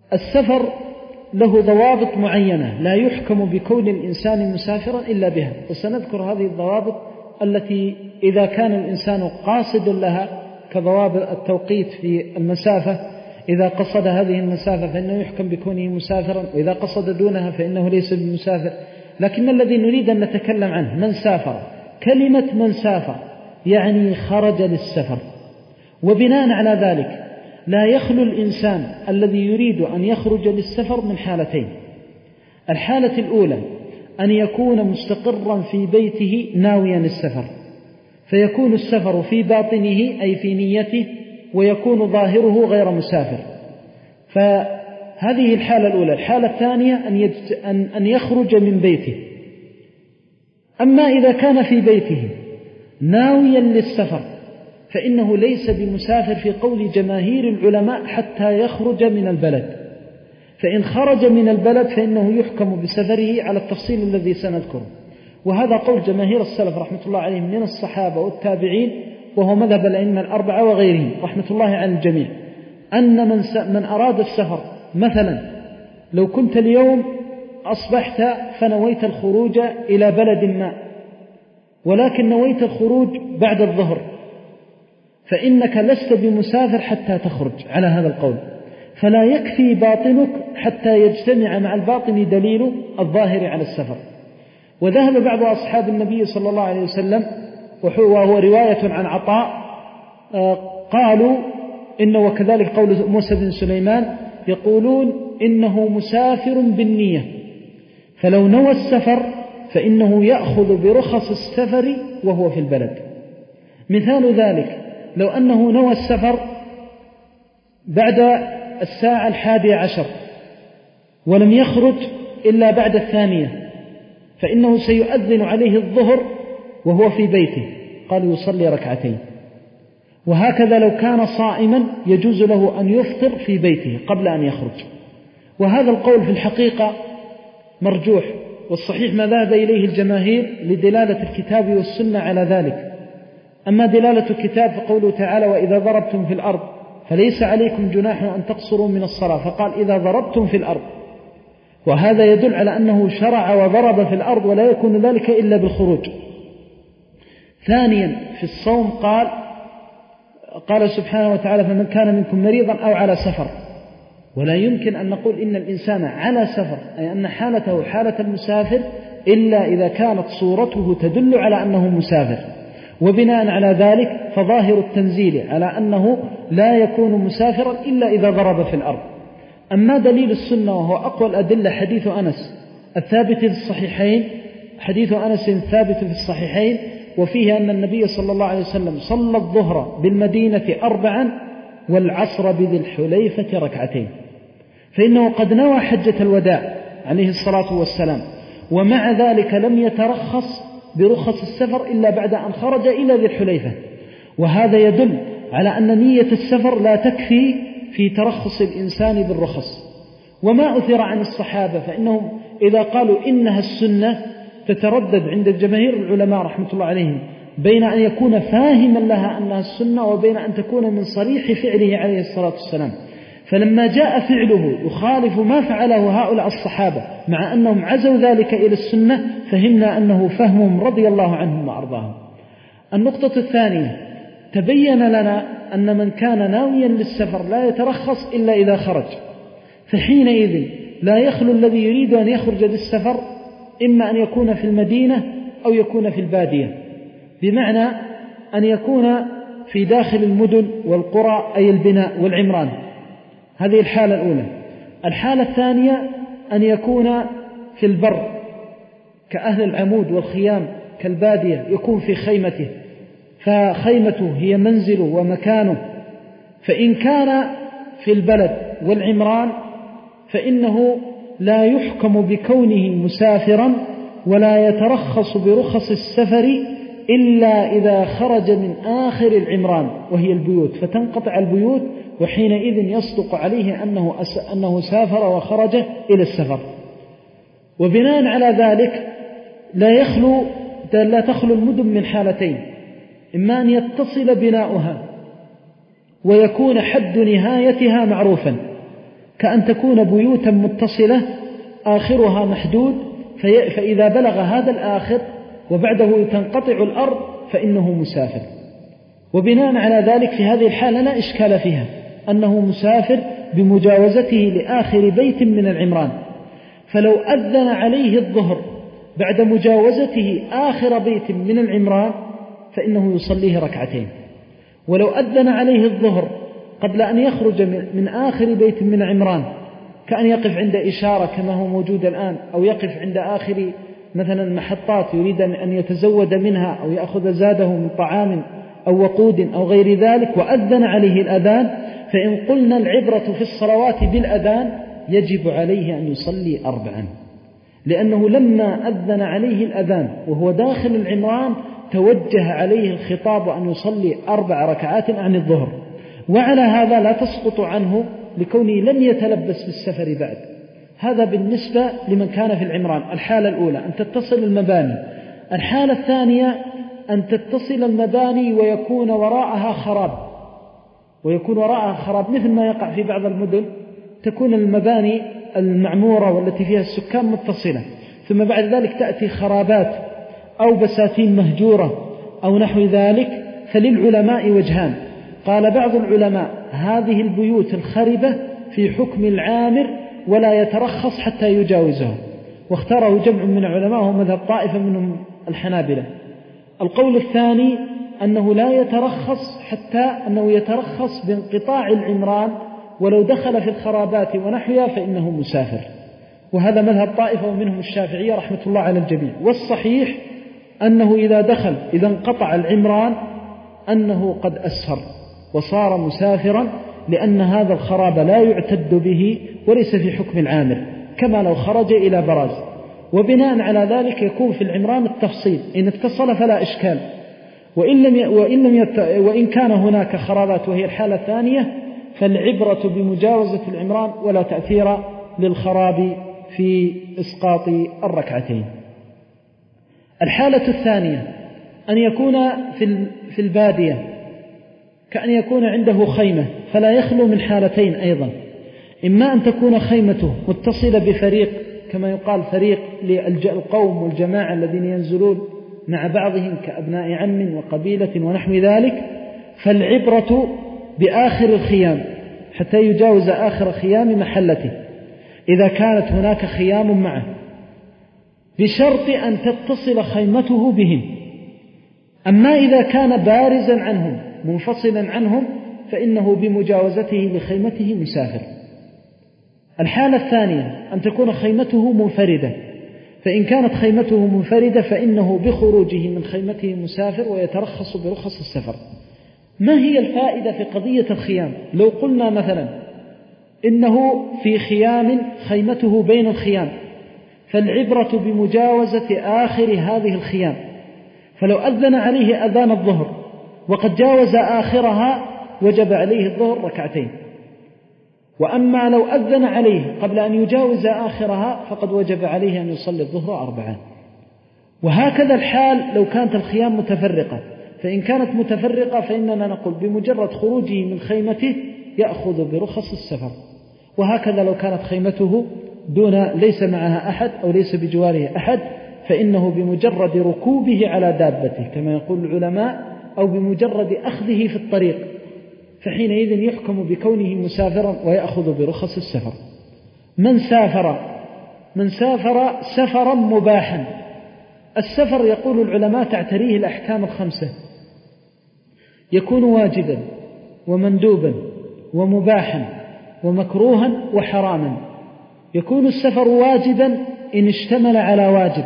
[SPEAKER 2] السفر له ضوابط معينة لا يحكم بكون الإنسان مسافرا إلا بها، وسنذكر هذه الضوابط التي إذا كان الإنسان قاصدا لها كضوابط التوقيت في المسافة، إذا قصد هذه المسافة فإنه يحكم بكونه مسافرا، وإذا قصد دونها فإنه ليس بمسافر. لكن الذي نريد أن نتكلم عنه من سافر. كلمة من سافر يعني خرج للسفر، وبناء على ذلك لا يخلو الإنسان الذي يريد أن يخرج للسفر من حالتين. الحالة الأولى أن يكون مستقرا في بيته ناويا السفر، فيكون السفر في باطنه أي في نيته، ويكون ظاهره غير مسافر، فهذه الحالة الأولى. الحالة الثانية أن, أن, أن يخرج من بيته. أما إذا كان في بيته ناويا للسفر فإنه ليس بمسافر في قول جماهير العلماء حتى يخرج من البلد، فإن خرج من البلد فإنه يحكم بسفره على التفصيل الذي سنذكره. وهذا قول جماهير السلف رحمة الله عليهم من الصحابة والتابعين، وهو مذهب الأئمة الأربعة وغيرهم رحمة الله على الجميع، أن من, من أراد السفر، مثلا لو كنت اليوم أصبحت فنويت الخروج إلى بلد ما، ولكن نويت الخروج بعد الظهر، فإنك لست بمسافر حتى تخرج على هذا القول، فلا يكفي باطنك حتى يجتمع مع الباطن دليل الظاهر على السفر. وذهب بعض أصحاب النبي صلى الله عليه وسلم، وهو رواية عن عطاء، قالوا إنه، وكذلك قول موسى بن سليمان، يقولون إنه مسافر بالنية، فلو نوى السفر فإنه يأخذ برخص السفر وهو في البلد. مثال ذلك لو أنه نوى السفر بعد الساعة الحادية عشر ولم يخرج إلا بعد الثانية، فإنه سيؤذن عليه الظهر وهو في بيته، قال يصلي ركعتين. وهكذا لو كان صائما يجوز له أن يفطر في بيته قبل أن يخرج. وهذا القول في الحقيقة مرجوح، والصحيح ما ذهب إليه الجماهير لدلالة الكتاب والسنة على ذلك. أما دلالة الكتاب فقوله تعالى: وإذا ضربتم في الأرض فليس عليكم جناح أن تقصروا من الصلاة، فقال إذا ضربتم في الأرض، وهذا يدل على أنه شرع وضرب في الأرض، ولا يكون ذلك إلا بالخروج. ثانيا في الصوم قال قال سبحانه وتعالى: فمن كان منكم مريضا أو على سفر. ولا يمكن أن نقول إن الإنسان على سفر، أي أن حالته حالة المسافر، إلا إذا كانت صورته تدل على أنه مسافر. وبناء على ذلك فظاهر التنزيل على أنه لا يكون مسافرا إلا إذا ضرب في الأرض. أما دليل السنة وهو أقوى الأدلة حديث أنس الثابت في الصحيحين، حديث أنس الثابت في الصحيحين، وفيه أن النبي صلى الله عليه وسلم صلى الظهر بالمدينة أربعا والعصر بذي الحليفة ركعتين، فإنه قد نوى حجة الوداع عليه الصلاة والسلام، ومع ذلك لم يترخص برخص السفر إلا بعد أن خرج إلى ذي الحليفة. وهذا يدل على أن نية السفر لا تكفي في ترخص الإنسان بالرخص. وما أثر عن الصحابة فإنهم إذا قالوا إنها السنة تتردد عند الجماهير العلماء رحمة الله عليهم بين أن يكون فاهما لها أنها السنة وبين أن تكون من صريح فعله عليه الصلاة والسلام. فلما جاء فعله يخالف ما فعله هؤلاء الصحابة مع أنهم عزوا ذلك إلى السنة، فهمنا أنه فهمهم رضي الله عنهم وأرضاهم. النقطة الثانية: تبين لنا أن من كان ناويا للسفر لا يترخص إلا إذا خرج، فحينئذ لا يخلو الذي يريد أن يخرج للسفر إما أن يكون في المدينة أو يكون في البادية، بمعنى أن يكون في داخل المدن والقرى أي البناء والعمران. هذه الحالة الأولى. الحالة الثانية أن يكون في البر كأهل العمود والخيام كالبادية، يكون في خيمته، فخيمته هي منزله ومكانه. فإن كان في البلد والعمران فإنه لا يحكم بكونه مسافرا ولا يترخص برخص السفر إلا إذا خرج من آخر العمران وهي البيوت، فتنقطع البيوت، وحينئذ يصدق عليه أنه, أنه سافر وخرج إلى السفر. وبناء على ذلك لا يخلو لا تخلو المدن من حالتين: إما أن يتصل بناؤها ويكون حد نهايتها معروفا، كأن تكون بيوتا متصلة آخرها محدود، فإذا بلغ هذا الآخر وبعده تنقطع الأرض فإنه مسافر. وبناء على ذلك في هذه الحالة لا إشكال فيها أنه مسافر بمجاوزته لآخر بيت من العمران. فلو أذن عليه الظهر بعد مجاوزته آخر بيت من العمران فإنه يصليه ركعتين، ولو أذن عليه الظهر قبل أن يخرج من آخر بيت من عمران، كأن يقف عند إشارة كما هو موجود الآن، أو يقف عند آخر مثلا محطات يريد أن يتزود منها أو يأخذ زاده من طعام أو وقود أو غير ذلك، وأذن عليه الأذان، فإن قلنا العبرة في الصلوات بالأذان يجب عليه أن يصلي أربعا، لأنه لما أذن عليه الأذان وهو داخل العمران توجه عليه الخطاب أن يصلي أربع ركعات عن الظهر. وعلى هذا لا تسقط عنه لكونه لم يتلبس بالسفر بعد. هذا بالنسبة لمن كان في العمران. الحالة الأولى أن تتصل المباني. الحالة الثانية أن تتصل المباني ويكون وراءها خراب، ويكون وراءها خراب مثل ما يقع في بعض المدن، تكون المباني المعمورة والتي فيها السكان متصلة، ثم بعد ذلك تأتي خرابات أو بساتين مهجورة أو نحو ذلك. فللعلماء وجهان. قال بعض العلماء هذه البيوت الخربة في حكم العامر ولا يترخص حتى يجاوزها، واختاره جمع من العلماء وهو مذهب طائفة منهم الحنابلة. القول الثاني أنه لا يترخص حتى أنه يترخص بانقطاع العمران، ولو دخل في الخرابات ونحوها فإنه مسافر، وهذا مذهب طائفة ومنهم الشافعية رحمة الله على الجميع. والصحيح أنه إذا دخل إذا انقطع العمران أنه قد أسفر وصار مسافرا، لأن هذا الخراب لا يعتد به وليس في حكم العامر كما لو خرج إلى براز. وبناء على ذلك يكون في العمران التفصيل، إن اتصل فلا إشكال، وإن, لم وإن, لم يت وإن كان هناك خرابات وهي الحالة الثانية فالعبرة بمجاوزة العمران ولا تأثير للخراب في إسقاط الركعتين. الحالة الثانية أن يكون في البادية، كأن يكون عنده خيمة، فلا يخلو من حالتين أيضا، إما أن تكون خيمته متصلة بفريق كما يقال فريق للقوم والجماعة الذين ينزلون مع بعضهم كأبناء عم وقبيلة ونحو ذلك، فالعبرة بآخر الخيام حتى يجاوز آخر خيام محلته إذا كانت هناك خيام معه، بشرط أن تتصل خيمته بهم. أما إذا كان بارزا عنهم منفصلا عنهم فإنه بمجاوزته لخيمته مسافر. الحالة الثانية أن تكون خيمته منفردة، فإن كانت خيمته منفردة فإنه بخروجه من خيمته مسافر ويترخص برخص السفر. ما هي الفائدة في قضية الخيام؟ لو قلنا مثلا إنه في خيام خيمته بين الخيام، فالعبرة بمجاوزة آخر هذه الخيام، فلو أذن عليه أذان الظهر وقد جاوز آخرها وجب عليه الظهر ركعتين، وأما لو أذن عليه قبل أن يجاوز آخرها فقد وجب عليه أن يصلي الظهر أربعا. وهكذا الحال لو كانت الخيام متفرقة، فإن كانت متفرقة فإننا نقول بمجرد خروجه من خيمته يأخذ برخص السفر. وهكذا لو كانت خيمته دون ليس معها أحد أو ليس بجواره أحد، فإنه بمجرد ركوبه على دابته كما يقول العلماء، أو بمجرد أخذه في الطريق، فحينئذ يحكم بكونه مسافرا ويأخذ برخص السفر. من سافر من سافر سفرا مباحا. السفر يقول العلماء تعتريه الأحكام الخمسة، يكون واجبا ومندوبا ومباحا ومكروها وحراما. يكون السفر واجبا إن اشتمل على واجب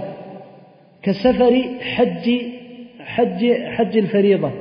[SPEAKER 2] كسفر حج حج حج الفريضة،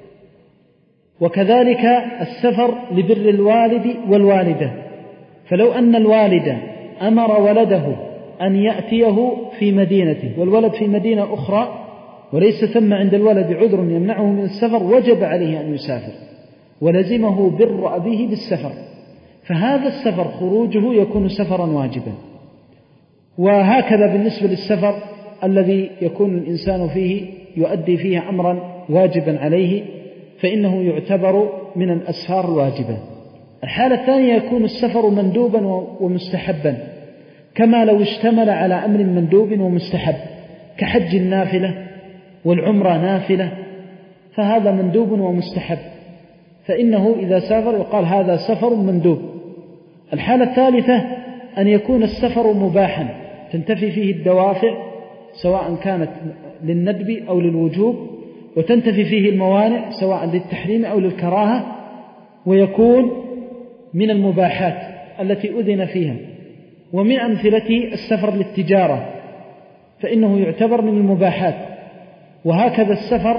[SPEAKER 2] وكذلك السفر لبر الوالد والوالدة. فلو أن الوالد أمر ولده أن يأتيه في مدينته والولد في مدينة أخرى وليس ثم عند الولد عذر يمنعه من السفر، وجب عليه أن يسافر ولزمه بر أبيه بالسفر، فهذا السفر خروجه يكون سفرا واجبا. وهكذا بالنسبة للسفر الذي يكون الإنسان فيه يؤدي فيه أمرا واجبا عليه، فإنه يعتبر من الأسفار الواجبة. الحالة الثانية يكون السفر مندوبا ومستحبا، كما لو اشتمل على أمر مندوب ومستحب كحج النافلة والعمرة نافلة، فهذا مندوب ومستحب، فإنه إذا سافر يقال هذا سفر مندوب. الحالة الثالثة أن يكون السفر مباحا تنتفي فيه الدوافع سواء كانت للندب أو للوجوب، وتنتفي فيه الموانع سواء للتحريم أو للكراهة، ويكون من المباحات التي أذن فيها. ومن أمثلة السفر للتجارة فإنه يعتبر من المباحات، وهكذا السفر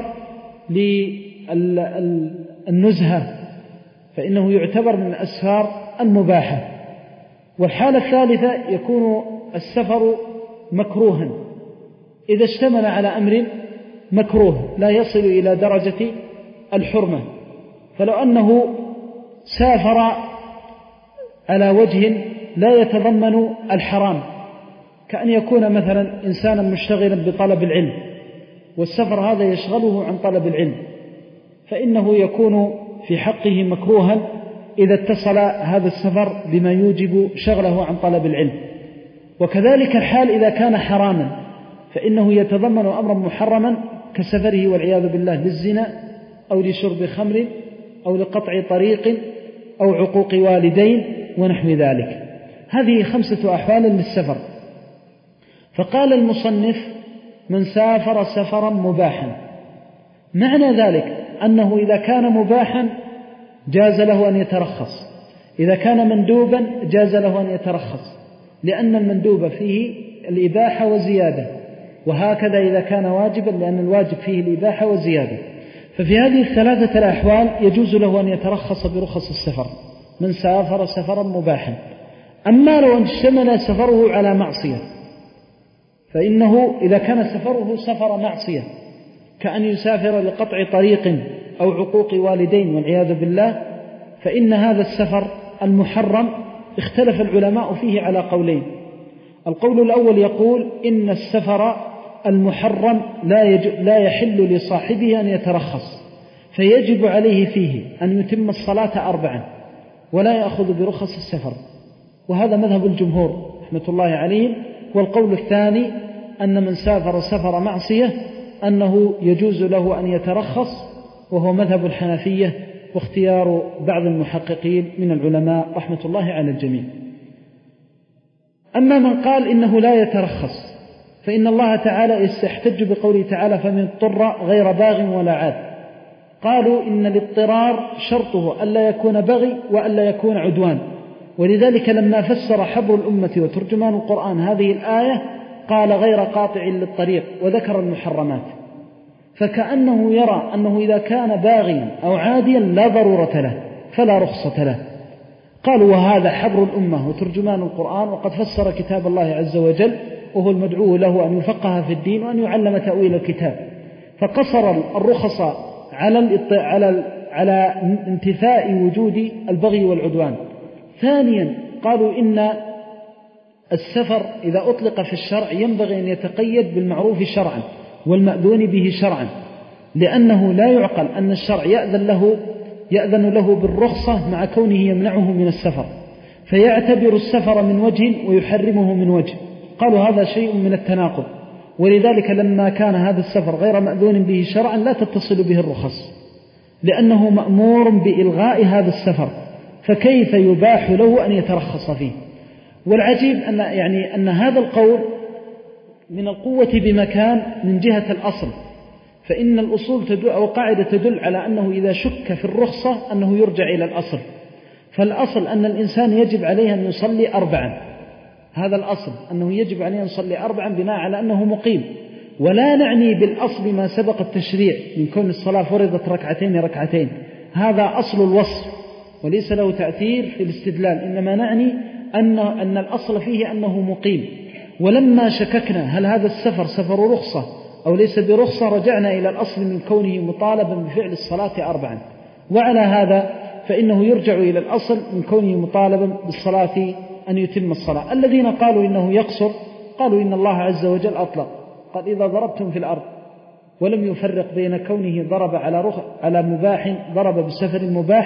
[SPEAKER 2] للنزهة فإنه يعتبر من الأسفار المباحة. والحالة الثالثة يكون السفر مكروها إذا اشتمل على أمر مكروه لا يصل إلى درجة الحرمة، فلو أنه سافر على وجه لا يتضمن الحرام، كأن يكون مثلا إنسانا مشتغلا بطلب العلم والسفر هذا يشغله عن طلب العلم، فإنه يكون في حقه مكروها إذا اتصل هذا السفر بما يوجب شغله عن طلب العلم. وكذلك الحال إذا كان حراما فإنه يتضمن أمرا محرما كسفره والعياذ بالله للزنا أو لشرب خمر أو لقطع طريق أو عقوق والدين ونحو ذلك. هذه خمسة أحوال للسفر. فقال المصنف من سافر سفرا مباحا، معنى ذلك أنه إذا كان مباحا جاز له أن يترخص، إذا كان مندوبا جاز له أن يترخص، لأن المندوب فيه الإباحة وزيادة، وهكذا إذا كان واجبا لأن الواجب فيه الإباحة وزيادة. ففي هذه الثلاثة الأحوال يجوز له أن يترخص برخص السفر من سافر سفرا مباحا. أما لو اشتمل سفره على معصية فإنه إذا كان سفره سفر معصية كأن يسافر لقطع طريق أو عقوق والدين والعياذ بالله، فإن هذا السفر المحرم اختلف العلماء فيه على قولين. القول الأول يقول إن السفر المحرم لا, لا يحل لصاحبه أن يترخص، فيجب عليه فيه أن يتم الصلاة أربعا ولا يأخذ برخص السفر، وهذا مذهب الجمهور رحمة الله عليهم. والقول الثاني أن من سافر سفر معصية أنه يجوز له أن يترخص، وهو مذهب الحنفية واختيار بعض المحققين من العلماء رحمة الله على الجميع. أما من قال إنه لا يترخص فإن الله تعالى يستحتج بقوله تعالى فمن اضطر غير باغ ولا عاد. قالوا إن الاضطرار شرطه ألا يكون بغي وألا يكون عدوان، ولذلك لما فسر حبر الأمة وترجمان القرآن هذه الآية قال غير قاطع للطريق وذكر المحرمات، فكأنه يرى أنه إذا كان باغيا أو عاديا لا ضرورة له فلا رخصة له. قالوا وهذا حبر الأمة وترجمان القرآن، وقد فسر كتاب الله عز وجل وهو المدعو له أن يفقه في الدين وأن يعلم تأويل الكتاب، فقصر الرخص على على على انتفاء وجود البغي والعدوان. ثانيا قالوا إن السفر إذا أطلق في الشرع ينبغي أن يتقيد بالمعروف شرعا والمأذون به شرعا، لأنه لا يعقل أن الشرع يأذن له يأذن له بالرخصة مع كونه يمنعه من السفر، فيعتبر السفر من وجه ويحرمه من وجه. قالوا هذا شيء من التناقض، ولذلك لما كان هذا السفر غير مأذون به شرعا لا تتصل به الرخص، لأنه مأمور بإلغاء هذا السفر، فكيف يباح له أن يترخص فيه؟ والعجيب أن يعني أن هذا القول من القوة بمكان من جهة الأصل، فإن الأصول تدل أو قاعدة تدل على أنه إذا شك في الرخصة أنه يرجع إلى الأصل. فالأصل أن الإنسان يجب عليه أن يصلي أربعا، هذا الأصل أنه يجب عليه أن يصلي أربعا بناء على أنه مقيم، ولا نعني بالأصل ما سبق التشريع من كون الصلاة فرضت ركعتين ركعتين، هذا أصل الوصف وليس له تأثير في الاستدلال، إنما نعني أن, أن الأصل فيه أنه مقيم. ولما شككنا هل هذا السفر سفر رخصة أو ليس برخصة رجعنا إلى الأصل من كونه مطالبا بفعل الصلاة أربعا، وعلى هذا فإنه يرجع إلى الأصل من كونه مطالبا بالصلاة أن يتم الصلاة. الذين قالوا إنه يقصر قالوا إن الله عز وجل أطلق، قال إذا ضربتم في الأرض، ولم يفرق بين كونه ضرب على رخ على مباح ضرب بسفر مباح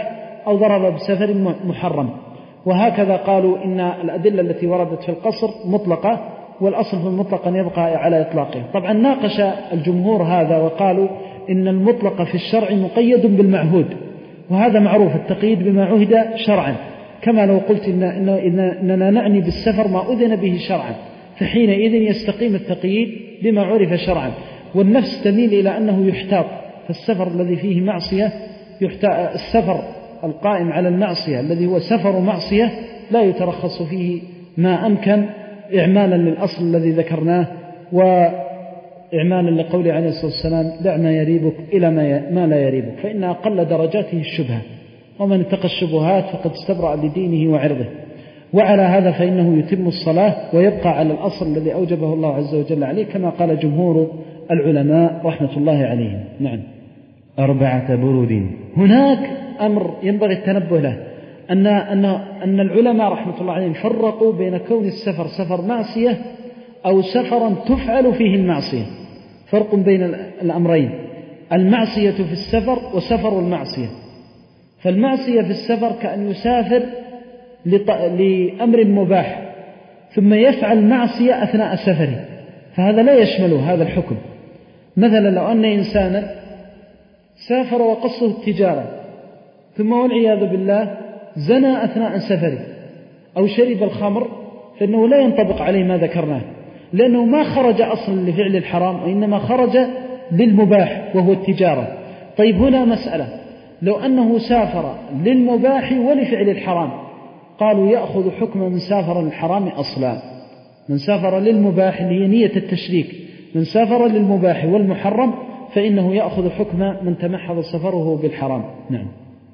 [SPEAKER 2] أو ضرب بسفر محرم. وهكذا قالوا إن الأدلة التي وردت في القصر مطلقة، والأصل في المطلق أن يبقى على إطلاقه. طبعا ناقش الجمهور هذا وقالوا إن المطلق في الشرع مقيد بالمعهود، وهذا معروف، التقييد بما عهد شرعا، كما لو قلت إن إن إننا نعني بالسفر ما أذن به شرعا، فحينئذ يستقيم التقييد بما عرف شرعا. والنفس تميل إلى أنه يحتاط، فالسفر الذي فيه معصية يحتاط، السفر القائم على المعصية الذي هو سفر معصية لا يترخص فيه ما أمكن، إعمالا للأصل الذي ذكرناه، وإعمالا لقول عليه الصلاة والسلام: دع ما يريبك إلى ما لا يريبك، فإن أقل درجاته الشبهة، ومن اتقى الشبهات فقد استبرأ لدينه وعرضه. وعلى هذا فإنه يتم الصلاة ويبقى على الأصل الذي أوجبه الله عز وجل عليه، كما قال جمهور العلماء رحمة الله عليهم. نعم.
[SPEAKER 1] أربعة برود.
[SPEAKER 2] هناك أمر ينبغي التنبه له، أن, أن, أن العلماء رحمة الله عليهم فرقوا بين كون السفر سفر معصية أو سفرا تفعل فيه المعصية، فرق بين الأمرين: المعصية في السفر وسفر المعصية. فالمعصية في السفر كأن يسافر لأمر مباح ثم يفعل معصية أثناء سفره، فهذا لا يشمله هذا الحكم. مثلا لو أن إنسانا سافر وقصه التجارة ثم والعياذ بالله زنى أثناء سفره أو شرب الخمر، فإنه لا ينطبق عليه ما ذكرناه، لأنه ما خرج أصلا لفعل الحرام، وإنما خرج للمباح وهو التجارة. طيب هنا مسألة: لو أنه سافر للمباح ولفعل الحرام، قالوا يأخذ حكم من سافر للحرام أصلا. من سافر للمباح اللي هي نية التشريك، من سافر للمباح والمحرم فإنه يأخذ حكم من تمحض سفره بالحرام. نعم.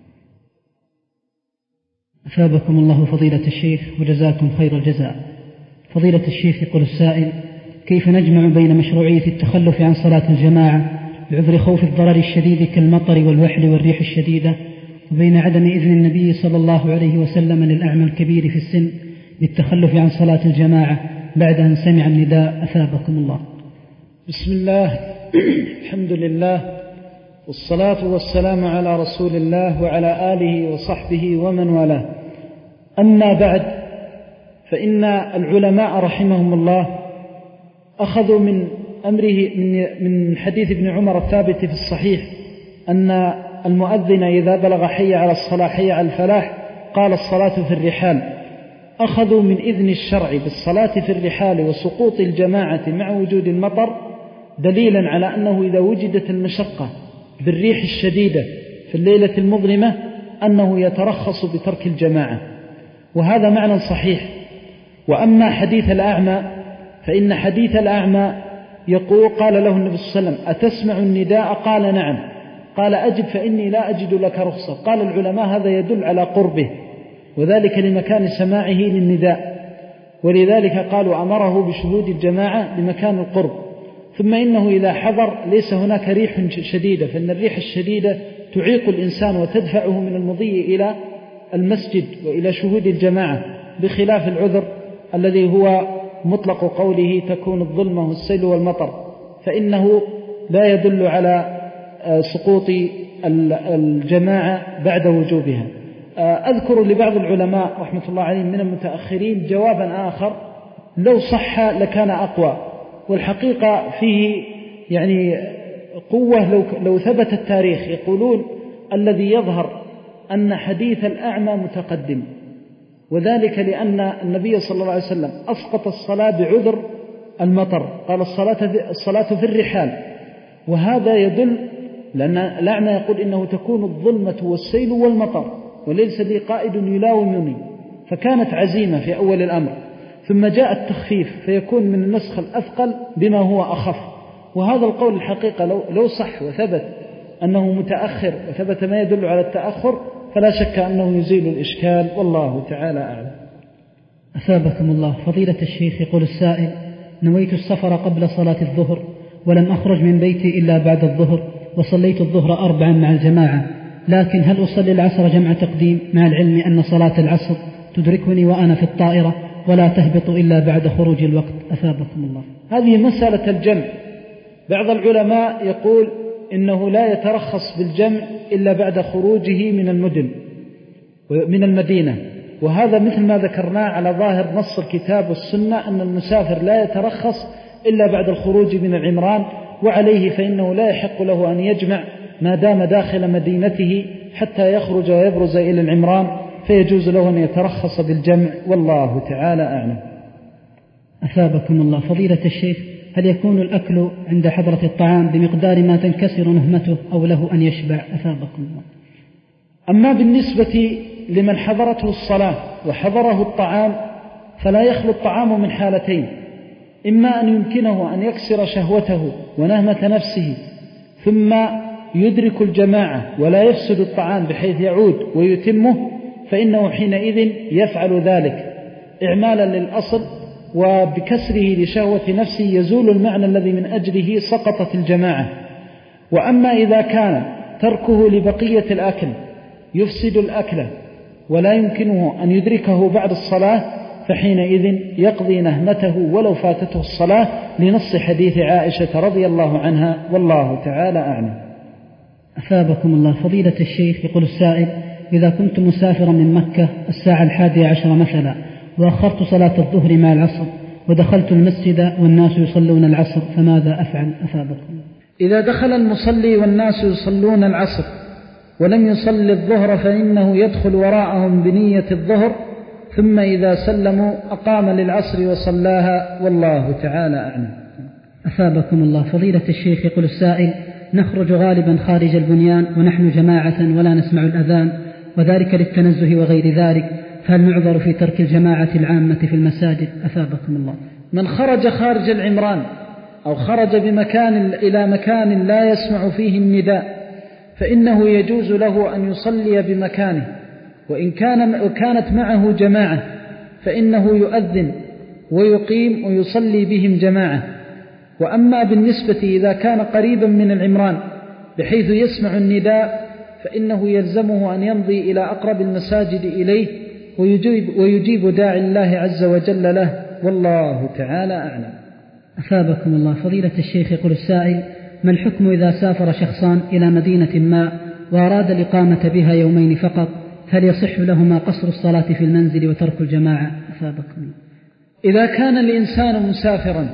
[SPEAKER 3] أثابكم الله فضيلة الشيخ وجزاكم خير الجزاء. فضيلة الشيخ يقول السائل: كيف نجمع بين مشروعية التخلف عن صلاة الجماعة بعذر خوف الضرر الشديد كالمطر والوحل والريح الشديدة، وبين عدم إذن النبي صلى الله عليه وسلم للأعمى الكبير في السن بالتخلف عن صلاة الجماعة بعد أن سمع النداء؟ أثابكم الله.
[SPEAKER 2] بسم الله، الحمد لله، والصلاة والسلام على رسول الله وعلى آله وصحبه ومن والاه. أما بعد، فإن العلماء رحمهم الله أخذوا من أمره من حديث ابن عمر الثابت في الصحيح أن المؤذن إذا بلغ حي على الصلاة حي على الفلاح قال الصلاة في الرحال. أخذوا من إذن الشرع بالصلاة في الرحال وسقوط الجماعة مع وجود المطر دليلا على أنه إذا وجدت المشقة بالريح الشديدة في الليلة المظلمة أنه يترخص بترك الجماعة، وهذا معنى صحيح. وأما حديث الأعمى فإن حديث الأعمى يقول: قال له النبي صلى الله عليه وسلم: أتسمع النداء؟ قال: نعم. قال: أجب فإني لا أجد لك رخصة. قال العلماء: هذا يدل على قربه، وذلك لمكان سماعه للنداء، ولذلك قالوا أمره بشهود الجماعة لمكان القرب. ثم إنه إذا حضر ليس هناك ريح شديدة، فإن الريح الشديدة تعيق الإنسان وتدفعه من المضي إلى المسجد وإلى شهود الجماعة، بخلاف العذر الذي هو مطلق قوله تكون الظلمة والسيل والمطر، فإنه لا يدل على سقوط الجماعة بعد وجوبها. أذكر لبعض العلماء رحمة الله عليهم من المتأخرين جوابا آخر لو صح لكان أقوى، والحقيقة فيه يعني قوة لو, لو ثبت التاريخ. يقولون: الذي يظهر أن حديث الأعمى متقدم، وذلك لأن النبي صلى الله عليه وسلم أسقط الصلاة بعذر المطر، قال الصلاة, الصلاة في الرحال، وهذا يدل لأن الأعمى يقول إنه تكون الظلمة والسيل والمطر وليس لي قائد يلاومني، فكانت عزيمة في أول الأمر، ثم جاء التخفيف فيكون من النسخ الأثقل بما هو أخف. وهذا القول الحقيقة لو, لو صح وثبت أنه متأخر وثبت ما يدل على التأخر فلا شك أنه يزيل الإشكال، والله تعالى أعلم.
[SPEAKER 3] أثابكم الله. فضيلة الشيخ يقول السائل: نويت السفر قبل صلاة الظهر ولم أخرج من بيتي إلا بعد الظهر، وصليت الظهر أربعا مع الجماعة، لكن هل أصلي العصر جمع تقديم مع العلم أن صلاة العصر تدركني وأنا في الطائرة ولا تهبط إلا بعد خروج الوقت؟ أثابكم الله.
[SPEAKER 2] هذه مسألة الجمع. بعض العلماء يقول إنه لا يترخص بالجمع إلا بعد خروجه من المدن، من المدينة، وهذا مثل ما ذكرناه على ظاهر نص الكتاب والسنة أن المسافر لا يترخص إلا بعد الخروج من العمران، وعليه فإنه لا يحق له أن يجمع ما دام داخل مدينته حتى يخرج ويبرز إلى العمران، فيجوز له أن يترخص بالجمع، والله تعالى أعلم.
[SPEAKER 3] أثابكم الله فضيلة الشيخ، هل يكون الأكل عند حضرة الطعام بمقدار ما تنكسر نهمته أو له أن يشبع؟ أثابكم الله.
[SPEAKER 2] أما بالنسبة لمن حضرته الصلاة وحضره الطعام فلا يخلو الطعام من حالتين: إما أن يمكنه أن يكسر شهوته ونهمة نفسه ثم يدرك الجماعة ولا يفسد الطعام بحيث يعود ويتمه، فإنه حينئذ يفعل ذلك إعمالا للأصل، وبكسره لشهوة نفسه يزول المعنى الذي من أجله سقطت الجماعة. وأما إذا كان تركه لبقية الأكل يفسد الأكل ولا يمكنه أن يدركه بعد الصلاة، فحينئذ يقضي نهمته ولو فاتته الصلاة، لنص حديث عائشة رضي الله عنها، والله تعالى أعلم.
[SPEAKER 3] أثابكم الله فضيلة الشيخ، يقول السائل: إذا كنت مسافرا من مكة الساعة الحادية عشر مثلا وأخرت صلاة الظهر مع العصر ودخلت المسجد والناس يصلون العصر فماذا أفعل؟ أثابكم.
[SPEAKER 2] إذا دخل المصلي والناس يصلون العصر ولم يصلي الظهر فإنه يدخل وراءهم بنية الظهر، ثم إذا سلموا أقام للعصر وصلاها، والله تعالى أعلم.
[SPEAKER 3] أثابكم الله فضيلة الشيخ، يقول السائل: نخرج غالبا خارج البنيان ونحن جماعة ولا نسمع الأذان، وذلك للتنزه وغير ذلك، فهل نعذر في ترك الجماعة العامة في المساجد؟ أثابكم الله.
[SPEAKER 2] من خرج خارج العمران أو خرج بمكان إلى مكان لا يسمع فيه النداء فإنه يجوز له أن يصلي بمكانه، وإن كان كانت معه جماعة فإنه يؤذن ويقيم ويصلي بهم جماعة. وأما بالنسبة إذا كان قريبا من العمران بحيث يسمع النداء فإنه يلزمه أن يمضي إلى أقرب المساجد إليه ويجيب, ويجيب داعي الله عز وجل له، والله تعالى أعلم.
[SPEAKER 3] أثابكم الله فضيلة الشيخ، يقول السائل: ما الحكم إذا سافر شخصان إلى مدينة ما وأراد الإقامة بها يومين فقط، هل يصح لهما قصر الصلاة في المنزل وترك الجماعة؟ أثابكم الله.
[SPEAKER 2] إذا كان الإنسان مسافرا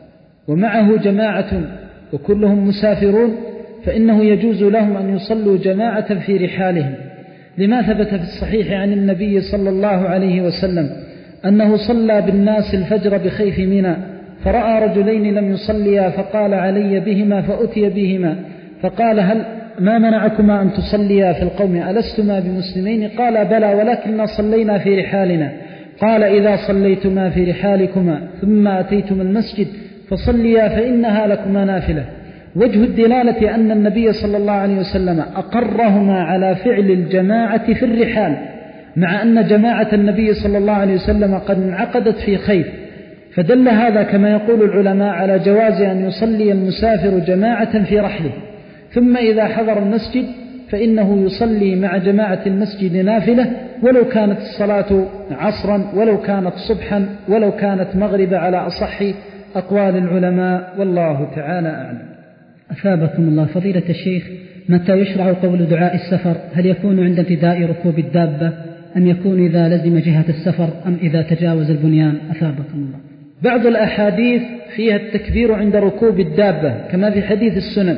[SPEAKER 2] ومعه جماعة وكلهم مسافرون فإنه يجوز لهم أن يصلوا جماعة في رحالهم، لما ثبت في الصحيح عن النبي صلى الله عليه وسلم أنه صلى بالناس الفجر بخيف منى، فرأى رجلين لم يصليا فقال: علي بهما، فأتي بهما فقال: هل ما منعكما أن تصليا في القوم؟ ألستما بمسلمين؟ قال: بلى، ولكننا صلينا في رحالنا. قال: إذا صليتما في رحالكما ثم أتيتم المسجد فصليا فإنها لكما نافلة. وجه الدلالة أن النبي صلى الله عليه وسلم أقرهما على فعل الجماعة في الرحال، مع أن جماعة النبي صلى الله عليه وسلم قد انعقدت في خير، فدل هذا كما يقول العلماء على جواز أن يصلي المسافر جماعة في رحله، ثم إذا حضر المسجد فإنه يصلي مع جماعة المسجد نافلة، ولو كانت الصلاة عصرا ولو كانت صبحا ولو كانت مغرب، على أصح أقوال العلماء، والله تعالى أعلم.
[SPEAKER 3] أثابكم الله فضيلة الشيخ، متى يشرع قول دعاء السفر؟ هل يكون عند ابتداء ركوب الدابة أم يكون إذا لزم جهة السفر أم إذا تجاوز البنيان؟ أثابكم الله.
[SPEAKER 2] بعض الأحاديث فيها التكبير عند ركوب الدابة كما في حديث السنن،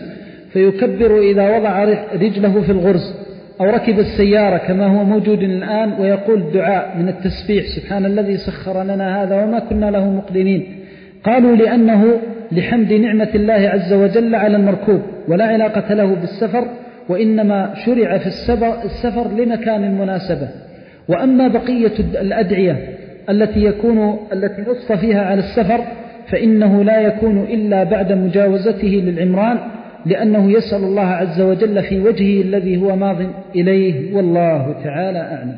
[SPEAKER 2] فيكبر إذا وضع رجله في الغرز أو ركب السيارة كما هو موجود الآن، ويقول دعاء من التسبيح: سبحان الذي سخر لنا هذا وما كنا له مقرنين. قالوا لأنه لحمد نعمة الله عز وجل على المركوب، ولا علاقة له بالسفر، وإنما شرع في السفر لمكان المناسبة. وأما بقية الأدعية التي يكون التي نص فيها على السفر فإنه لا يكون إلا بعد مجاوزته للعمران، لأنه يسأل الله عز وجل في وجهه الذي هو ماض إليه، والله تعالى أعلم.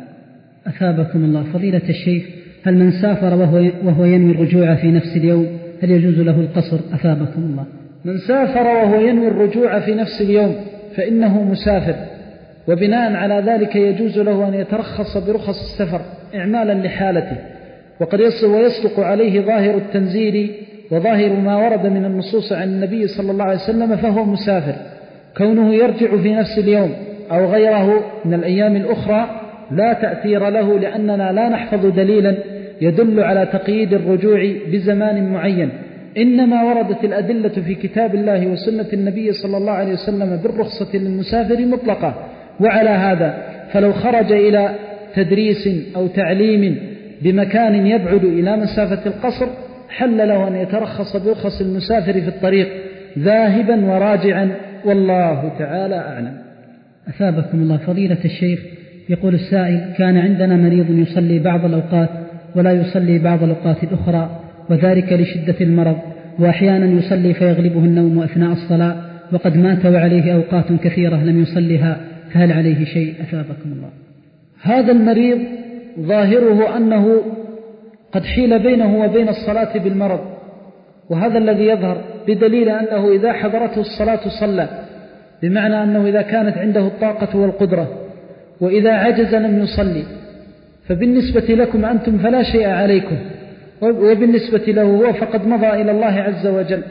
[SPEAKER 3] أثابكم الله فضيلة الشيخ، هل من سافر وهو, وهو ينوي الرجوع في نفس اليوم هل يجوز له القصر؟ أثابكم الله.
[SPEAKER 2] من سافر وهو ينوي الرجوع في نفس اليوم فإنه مسافر، وبناء على ذلك يجوز له أن يترخص برخص السفر إعمالا لحالته، وقد ويصدق عليه ظاهر التنزيل وظاهر ما ورد من النصوص عن النبي صلى الله عليه وسلم، فهو مسافر. كونه يرجع في نفس اليوم أو غيره من الأيام الأخرى لا تأثير له، لأننا لا نحفظ دليلا يدل على تقييد الرجوع بزمان معين، إنما وردت الأدلة في كتاب الله وسنة النبي صلى الله عليه وسلم بالرخصة للمسافر مطلقة. وعلى هذا فلو خرج إلى تدريس أو تعليم بمكان يبعد إلى مسافة القصر حل له أن يترخص برخص المسافر في الطريق ذاهبا وراجعا، والله تعالى أعلم.
[SPEAKER 3] أثابكم الله فضيلة الشيخ. يقول السائل: كان عندنا مريض يصلي بعض الأوقات ولا يصلي بعض الأوقات الأخرى، وذلك لشدة المرض، وأحيانا يصلي فيغلبه النوم أثناء الصلاة، وقد مات وعليه أوقات كثيرة لم يصلها، فهل عليه شيء؟ أثابكم الله.
[SPEAKER 2] هذا المريض ظاهره أنه قد حيل بينه وبين الصلاة بالمرض، وهذا الذي يظهر بدليل أنه إذا حضرته الصلاة صلى، بمعنى أنه إذا كانت عنده الطاقة والقدرة، وإذا عجز لم يصلي. فبالنسبة لكم أنتم فلا شيء عليكم، وبالنسبة له هو فقد مضى إلى الله عز وجل،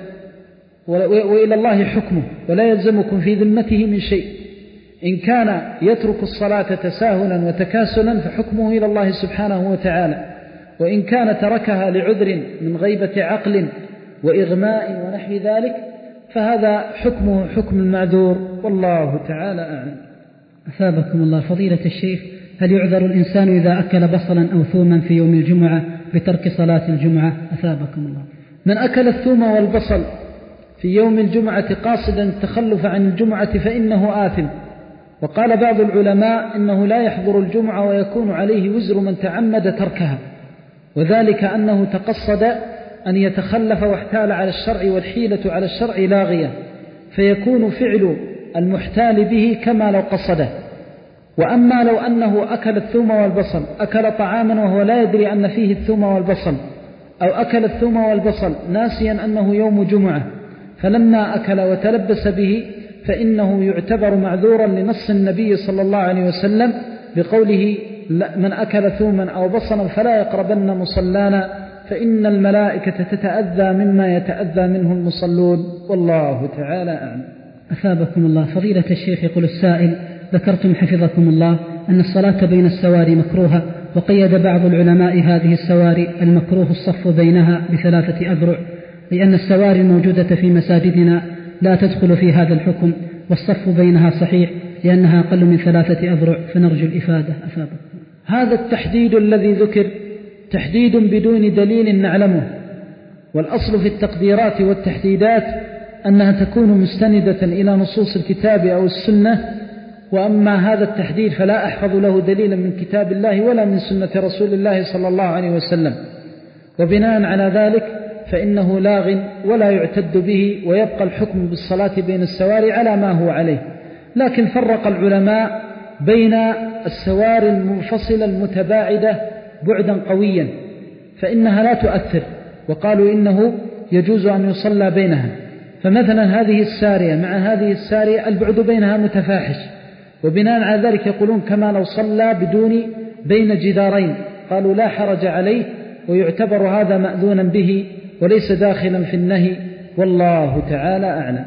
[SPEAKER 2] وإلى الله حكمه، ولا يلزمكم في ذمته من شيء. إن كان يترك الصلاة تساهلا وتكاسلا فحكمه إلى الله سبحانه وتعالى، وإن كان تركها لعذر من غيبة عقل وإغماء ونحو ذلك فهذا حكمه حكم المعذور، والله تعالى أعلم.
[SPEAKER 3] أثابكم الله فضيلة الشيخ. هل يعذر الإنسان إذا أكل بصلا أو ثوما في يوم الجمعة بترك صلاة الجمعة؟ أثابكم الله.
[SPEAKER 2] من أكل الثوم والبصل في يوم الجمعة قاصدا التخلف عن الجمعة فإنه آثم. وقال بعض العلماء إنه لا يحضر الجمعة ويكون عليه وزر من تعمد تركها، وذلك أنه تقصد أن يتخلف واحتال على الشرع، والحيلة على الشرع لاغية، فيكون فعل المحتال به كما لو قصده. وأما لو أنه أكل الثوم والبصل، أكل طعاما وهو لا يدري أن فيه الثوم والبصل، أو أكل الثوم والبصل ناسيا أنه يوم جمعة، فلما أكل وتلبس به فإنه يعتبر معذورا لنص النبي صلى الله عليه وسلم بقوله: من أكل ثوما أو بصلا فلا يقربن مصلانا، فإن الملائكة تتأذى مما يتأذى منه المصلون، والله تعالى أعلم.
[SPEAKER 3] أثابكم الله فضيلة الشيخ. يقول السائل: ذكرتم حفظكم الله أن الصلاة بين السواري مكروهة، وقيد بعض العلماء هذه السواري المكروه الصف بينها بثلاثة أذرع، لأن السواري الموجودة في مساجدنا لا تدخل في هذا الحكم، والصف بينها صحيح لأنها أقل من ثلاثة أذرع، فنرجو الإفادة. أثابكم.
[SPEAKER 2] هذا التحديد الذي ذكر تحديد بدون دليل نعلمه، والأصل في التقديرات والتحديدات أنها تكون مستندة إلى نصوص الكتاب أو السنة، وأما هذا التحديد فلا أحفظ له دليلا من كتاب الله ولا من سنة رسول الله صلى الله عليه وسلم، وبناء على ذلك فإنه لاغ ولا يعتد به، ويبقى الحكم بالصلاة بين السواري على ما هو عليه. لكن فرق العلماء بين السواري المنفصلة المتباعدة بعدا قويا فإنها لا تؤثر، وقالوا إنه يجوز أن يصلى بينها. فمثلا هذه السارية مع هذه السارية البعد بينها متفاحش، وبناء على ذلك يقولون كما لو صلى بدون بين جدارين، قالوا لا حرج عليه، ويعتبر هذا مأذونا به وليس داخلا في النهي، والله تعالى أعلم.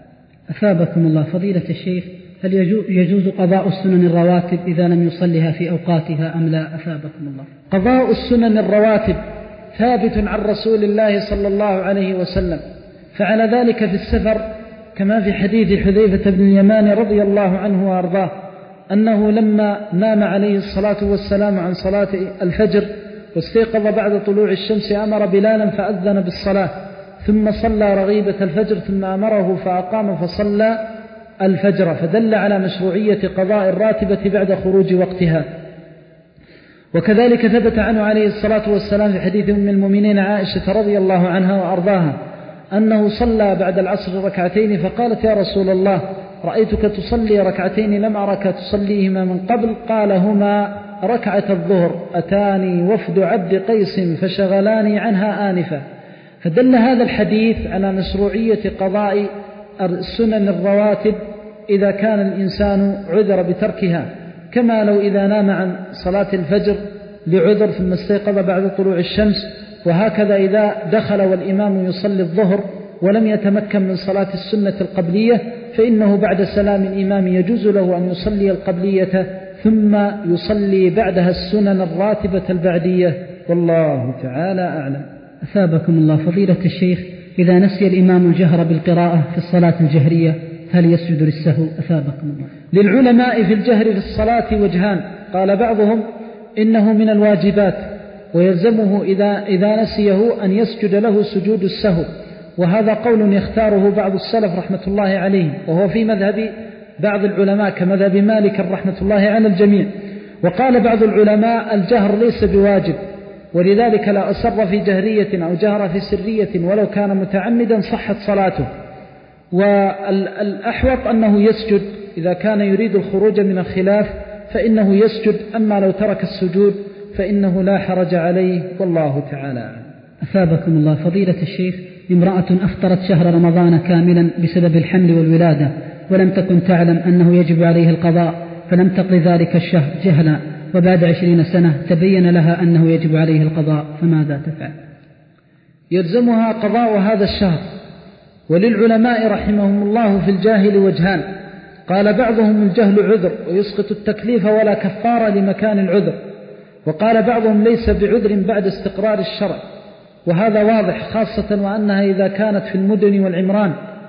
[SPEAKER 3] أثابكم الله فضيلة الشيخ. هل يجوز قضاء السنن الرواتب إذا لم يصلها في أوقاتها أم لا؟ أثابكم الله.
[SPEAKER 2] قضاء السنن الرواتب ثابت عن رسول الله صلى الله عليه وسلم، فعلى ذلك في السفر كما في حديث حذيفة بن اليمان رضي الله عنه وأرضاه أنه لما نام عليه الصلاة والسلام عن صلاة الفجر واستيقظ بعد طلوع الشمس أمر بلالا فأذن بالصلاة، ثم صلى رغيبة الفجر، ثم أمره فأقام فصلى الفجر، فدل على مشروعية قضاء الراتبة بعد خروج وقتها. وكذلك ثبت عنه عليه الصلاة والسلام في حديث أم المؤمنين عائشة رضي الله عنها وأرضاها أنه صلى بعد العصر ركعتين، فقالت: يا رسول الله رأيتك تصلي ركعتين لم أرك تصليهما من قبل، قال: هما ركعة الظهر، أتاني وفد عبد قيس فشغلاني عنها آنفا. فدل هذا الحديث على مشروعية قضاء السنن الرواتب إذا كان الإنسان عذر بتركها، كما لو إذا نام عن صلاة الفجر لعذر ثم استيقظ بعد طلوع الشمس، وهكذا إذا دخل والإمام يصلي الظهر ولم يتمكن من صلاة السنة القبلية فإنه بعد سلام الإمام يجوز له أن يصلي القبلية ثم يصلي بعدها السنن الراتبة البعدية، والله تعالى أعلم.
[SPEAKER 3] أثابكم الله فضيلة الشيخ، إذا نسي الإمام الجهر بالقراءة في الصلاة الجهرية هل يسجد للسهو؟ أثابكم الله.
[SPEAKER 2] للعلماء في الجهر في الصلاة وجهان، قال بعضهم إنه من الواجبات ويلزمه إذا, إذا نسيه أن يسجد له سجود السهو، وهذا قول يختاره بعض السلف رحمة الله عليه، وهو في مذهب بعض العلماء كمذهب مالك رحمة الله على الجميع. وقال بعض العلماء الجهر ليس بواجب، ولذلك لا أسر في جهرية أو جهر في سرية ولو كان متعمدا صحت صلاته. والأحوط أنه يسجد إذا كان يريد الخروج من الخلاف فإنه يسجد، أما لو ترك السجود فإنه لا حرج عليه، والله تعالى.
[SPEAKER 3] أثابكم الله فضيلة الشيخ، امرأة أفطرت شهر رمضان كاملا بسبب الحمل والولادة ولم تكن تعلم أنه يجب عليه القضاء، فلم تقضي ذلك الشهر جهلا، وبعد عشرين سنة تبين لها أنه يجب عليه القضاء، فماذا تفعل؟
[SPEAKER 2] يلزمها قضاء هذا الشهر. وللعلماء رحمهم الله في الجاهل وجهان، قال بعضهم الجهل عذر ويسقط التكليف ولا كفارة لمكان العذر، وقال بعضهم ليس بعذر بعد استقرار الشرع، وهذا واضح، خاصة وأنها إذا كانت في المدن والعمران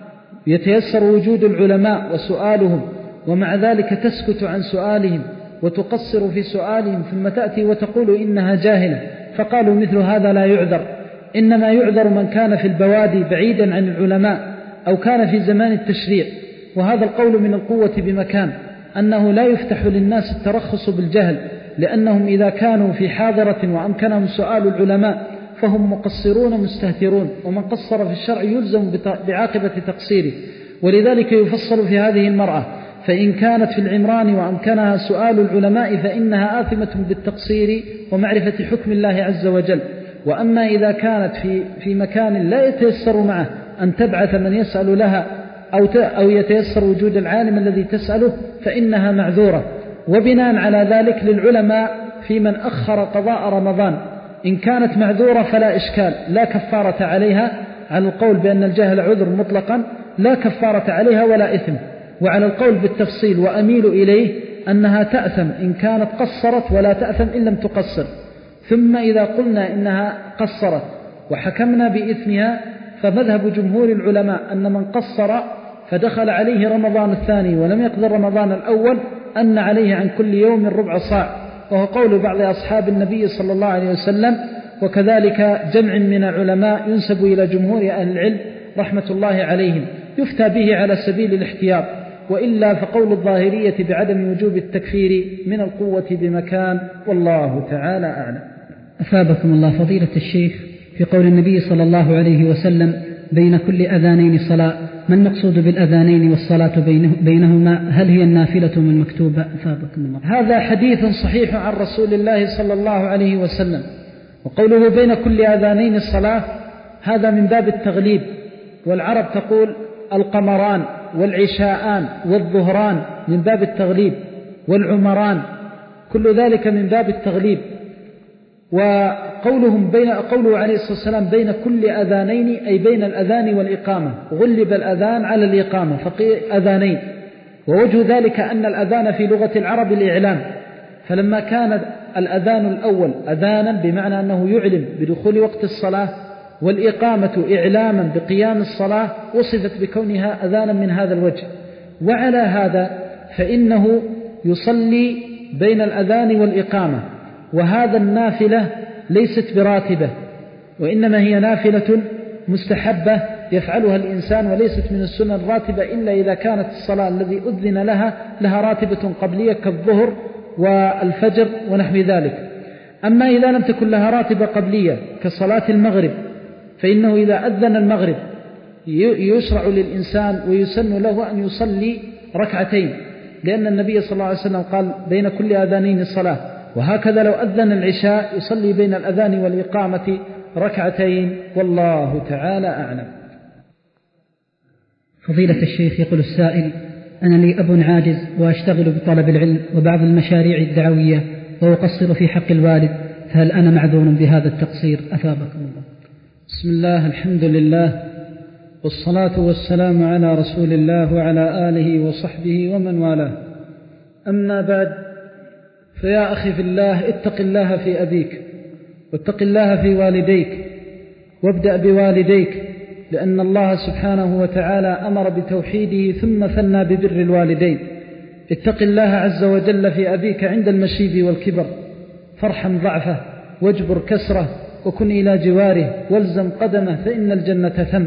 [SPEAKER 2] يتيسر وجود العلماء وسؤالهم، ومع ذلك تسكت عن سؤالهم وتقصر في سؤالهم، ثم تأتي وتقول إنها جاهلة، فقالوا مثل هذا لا يعذر، إنما يعذر من كان في البوادي بعيدا عن العلماء أو كان في زمان التشريع. وهذا القول من القوة بمكان، أنه لا يفتح للناس الترخص بالجهل، لأنهم إذا كانوا في حاضرة وأمكنهم سؤال العلماء فهم مقصرون مستهترون، ومن قصر في الشرع يلزم بعاقبة تقصيره. ولذلك يفصل في هذه المرأة، فإن كانت في العمران وأمكنها سؤال العلماء فإنها آثمة بالتقصير ومعرفة حكم الله عز وجل. وأما إذا كانت في, في مكان لا يتيسر معه أن تبعث من يسأل لها أو, أو يتيسر وجود العالم الذي تسأله فإنها معذورة. وبناء على ذلك للعلماء في من أخر قضاء رمضان، إن كانت معذورة فلا إشكال، لا كفارة عليها، على القول بأن الجهل عذر مطلقا لا كفارة عليها ولا إثم، وعلى القول بالتفصيل وأميل إليه أنها تأثم إن كانت قصرت ولا تأثم إن لم تقصر. ثم إذا قلنا إنها قصرت وحكمنا بإثمها، فمذهب جمهور العلماء أن من قصر فدخل عليه رمضان الثاني ولم يقضي رمضان الأول أن عليه عن كل يوم ربع صاع، وهو قول بعض أصحاب النبي صلى الله عليه وسلم، وكذلك جمع من العلماء ينسب إلى جمهور أهل العلم رحمة الله عليهم، يفتى به على سبيل الاحتياط، وإلا فقول الظاهرية بعدم وجوب التكفير من القوة بمكان، والله تعالى أعلم.
[SPEAKER 3] أثابكم الله فضيلة الشيخ، في قول النبي صلى الله عليه وسلم بين كل أذانين صلاة، ما المقصود بالأذانين والصلاة بينه بينهما؟ هل هي النافلة من المكتوبة؟ أثابكم الله.
[SPEAKER 2] هذا حديث صحيح عن رسول الله صلى الله عليه وسلم. وقوله بين كل أذانين الصلاة هذا من باب التغليب، والعرب تقول القمران والعشاءان والظهران من باب التغليب، والعمران، كل ذلك من باب التغليب. وقولهم بين قوله عليه الصلاة والسلام بين كل أذانين أي بين الأذان والإقامة، غلب الأذان على الإقامة فقيل أذانين. ووجه ذلك أن الأذان في لغة العرب الإعلام، فلما كان الأذان الأول أذانا بمعنى أنه يعلم بدخول وقت الصلاة، والإقامة إعلاما بقيام الصلاة، وصفت بكونها أذانا من هذا الوجه. وعلى هذا فإنه يصلي بين الأذان والإقامة، وهذا النافلة ليست براتبة، وإنما هي نافلة مستحبة يفعلها الإنسان، وليست من السنن الراتبة إلا إذا كانت الصلاة الذي أذن لها لها راتبة قبلية كالظهر والفجر ونحو ذلك. أما إذا لم تكن لها راتبة قبلية كصلاة المغرب، فإنه إذا أذن المغرب يشرع للإنسان ويسن له أن يصلي ركعتين، لأن النبي صلى الله عليه وسلم قال بين كل أذانين الصلاة. وهكذا لو أذن العشاء يصلي بين الأذان والإقامة ركعتين، والله تعالى أعلم.
[SPEAKER 3] فضيلة الشيخ، يقول السائل: أنا لي أب عاجز وأشتغل بطلب العلم وبعض المشاريع الدعوية وأقصر في حق الوالد، فهل أنا معذور بهذا التقصير؟ أثابكم الله.
[SPEAKER 2] بسم الله، الحمد لله، والصلاة والسلام على رسول الله وعلى آله وصحبه ومن والاه. أما بعد، فيا أخي في الله اتق الله في أبيك واتق الله في والديك وابدأ بوالديك، لأن الله سبحانه وتعالى أمر بتوحيده ثم ثنى ببر الوالدين. اتق الله عز وجل في أبيك عند المشيب والكبر، فارحم ضعفه واجبر كسره وكن إلى جواره والزم قدمه فإن الجنة ثم.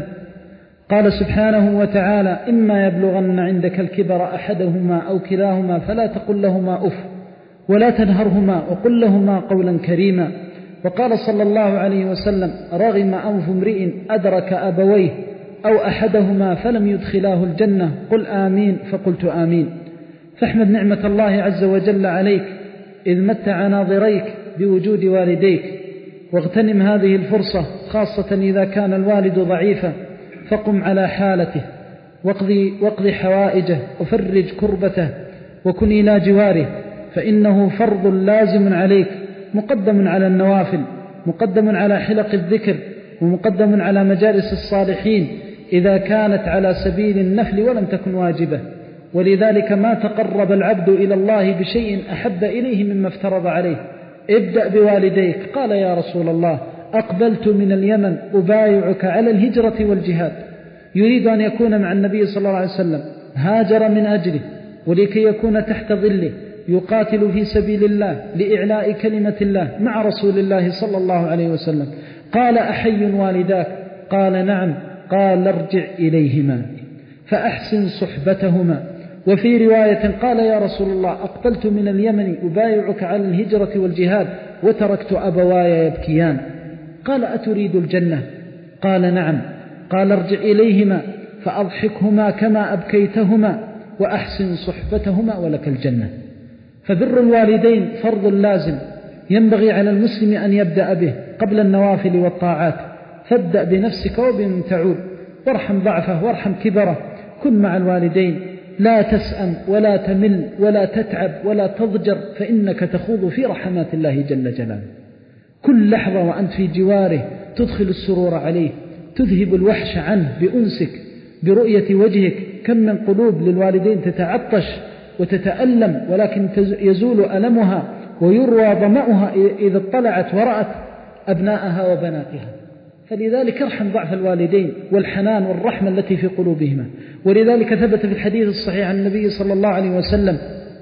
[SPEAKER 2] قال سبحانه وتعالى: إما يبلغن عندك الكبر أحدهما أو كلاهما فلا تقل لهما أف ولا تنهرهما وقل لهما قولا كريما. وقال صلى الله عليه وسلم: رغم أنف امرئ أدرك أبويه أو أحدهما فلم يدخلاه الجنة، قل آمين، فقلت آمين. فاحمد نعمة الله عز وجل عليك إذ متع ناظريك بوجود والديك، واغتنم هذه الفرصة خاصة إذا كان الوالد ضعيفا، فقم على حالته واقضي, واقضي حوائجه وفرج كربته وكن إلى جواره، فإنه فرض لازم عليك مقدم على النوافل، مقدم على حلق الذكر، ومقدم على مجالس الصالحين إذا كانت على سبيل النفل ولم تكن واجبة. ولذلك ما تقرب العبد إلى الله بشيء أحب إليه مما افترض عليه. ابدأ بوالديك. قال: يا رسول الله أقبلت من اليمن أبايعك على الهجرة والجهاد. يريد أن يكون مع النبي صلى الله عليه وسلم، هاجر من أجله ولكي يكون تحت ظله يقاتل في سبيل الله لإعلاء كلمة الله مع رسول الله صلى الله عليه وسلم. قال: أحي والداك؟ قال: نعم. قال: ارجع إليهما فأحسن صحبتهما. وفي رواية قال: يا رسول الله أقبلت من اليمن أبايعك على الهجرة والجهاد وتركت أبواي يبكيان. قال: أتريد الجنة؟ قال: نعم. قال: ارجع إليهما فأضحكهما كما أبكيتهما وأحسن صحبتهما ولك الجنة. فبر الوالدين فرض لازم ينبغي على المسلم أن يبدأ به قبل النوافل والطاعات، فابدأ بنفسك وبمن تعود، وارحم ضعفه وارحم كبره، كن مع الوالدين، لا تسأم ولا تمل ولا تتعب ولا تضجر، فإنك تخوض في رحمات الله جل جلاله. كل لحظة وأنت في جواره تدخل السرور عليه، تذهب الوحش عنه بأنسك برؤية وجهك. كم من قلوب للوالدين تتعطش وتتألم، ولكن يزول ألمها ويروى ظمأها إذا اطلعت ورأت أبناءها وبناتها. فلذلك ارحم ضعف الوالدين والحنان والرحمة التي في قلوبهما. ولذلك ثبت في الحديث الصحيح عن النبي صلى الله عليه وسلم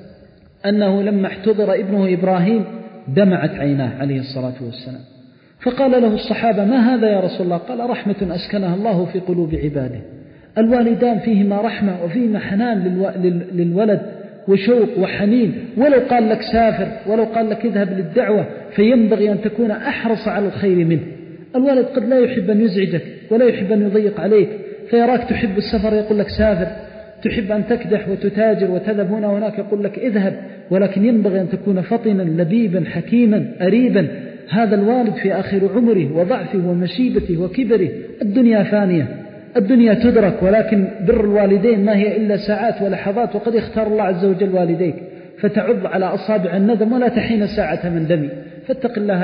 [SPEAKER 2] أنه لما احتضر ابنه إبراهيم دمعت عيناه عليه الصلاة والسلام، فقال له الصحابة: ما هذا يا رسول الله؟ قال: رحمة أسكنها الله في قلوب عباده. الوالدان فيهما رحمة وفيهما حنان للولد وشوق وحنين. ولو قال لك سافر، ولو قال لك اذهب للدعوة، فينبغي أن تكون أحرص على الخير منه. الوالد قد لا يحب أن يزعجك ولا يحب أن يضيق عليك، فيراك تحب السفر يقول لك سافر، تحب أن تكدح وتتاجر وتذهب هنا وهناك يقول لك اذهب، ولكن ينبغي أن تكون فطنا لبيبا حكيما أريبا. هذا الوالد في آخر عمره وضعفه ومشيبته وكبره. الدنيا فانية، الدنيا تدرك، ولكن بر الوالدين ما هي إلا ساعات ولحظات، وقد اختار الله عز وجل والديك فتعض على أصابع الندم ولا تحين ساعة من دمي. فاتق الله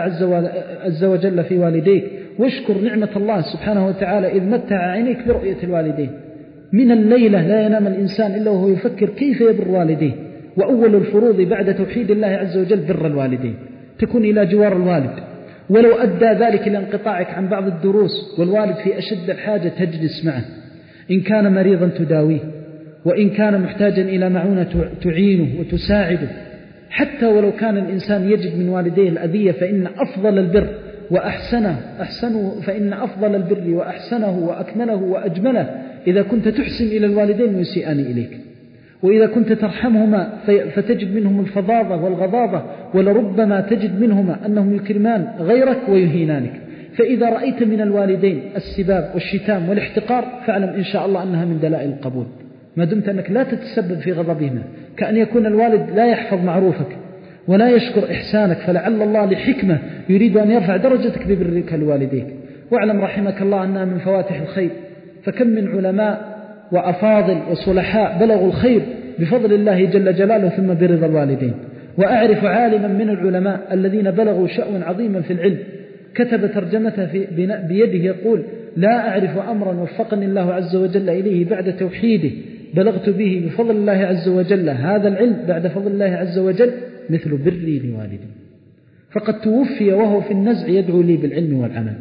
[SPEAKER 2] عز وجل في والديك، واشكر نعمة الله سبحانه وتعالى إذ متع عينيك برؤية الوالدين. من الليلة لا ينام الإنسان إلا وهو يفكر كيف يبر والديه. وأول الفروض بعد توحيد الله عز وجل بر الوالدين، تكون إلى جوار الوالد، ولو أدى ذلك لانقطاعك عن بعض الدروس والوالد في أشد الحاجة تجلس معه، إن كان مريضا تداويه، وإن كان محتاجا إلى معونة تعينه وتساعده. حتى ولو كان الإنسان يجد من والديه الأذية، فإن أفضل البر وأحسنه أحسنه فإن أفضل البر وأحسنه وأكمله وأجمله إذا كنت تحسن إلى الوالدين ويسيئان إليك، وإذا كنت ترحمهما فتجد منهم الفظاظة والغضاضة، ولربما تجد منهما أنهم يكرمان غيرك ويهينانك. فإذا رأيت من الوالدين السباب والشتام والاحتقار فاعلم إن شاء الله أنها من دلائل القبول، ما دمت أنك لا تتسبب في غضبهما. كأن يكون الوالد لا يحفظ معروفك ولا يشكر إحسانك، فلعل الله لحكمة يريد أن يرفع درجتك ببرك لوالديك. واعلم رحمك الله أنها من فواتح الخير، فكم من علماء وأفاضل وصلحاء بلغوا الخير بفضل الله جل جلاله ثم برضا الوالدين. وأعرف عالما من العلماء الذين بلغوا شأوا عظيما في العلم كتب ترجمته في بيده يقول: لا أعرف أمرا وفقني الله عز وجل إليه بعد توحيده بلغت به بفضل الله عز وجل هذا العلم بعد فضل الله عز وجل مثل بري لوالدي. فقد توفي وهو في النزع يدعو لي بالعلم والعمل.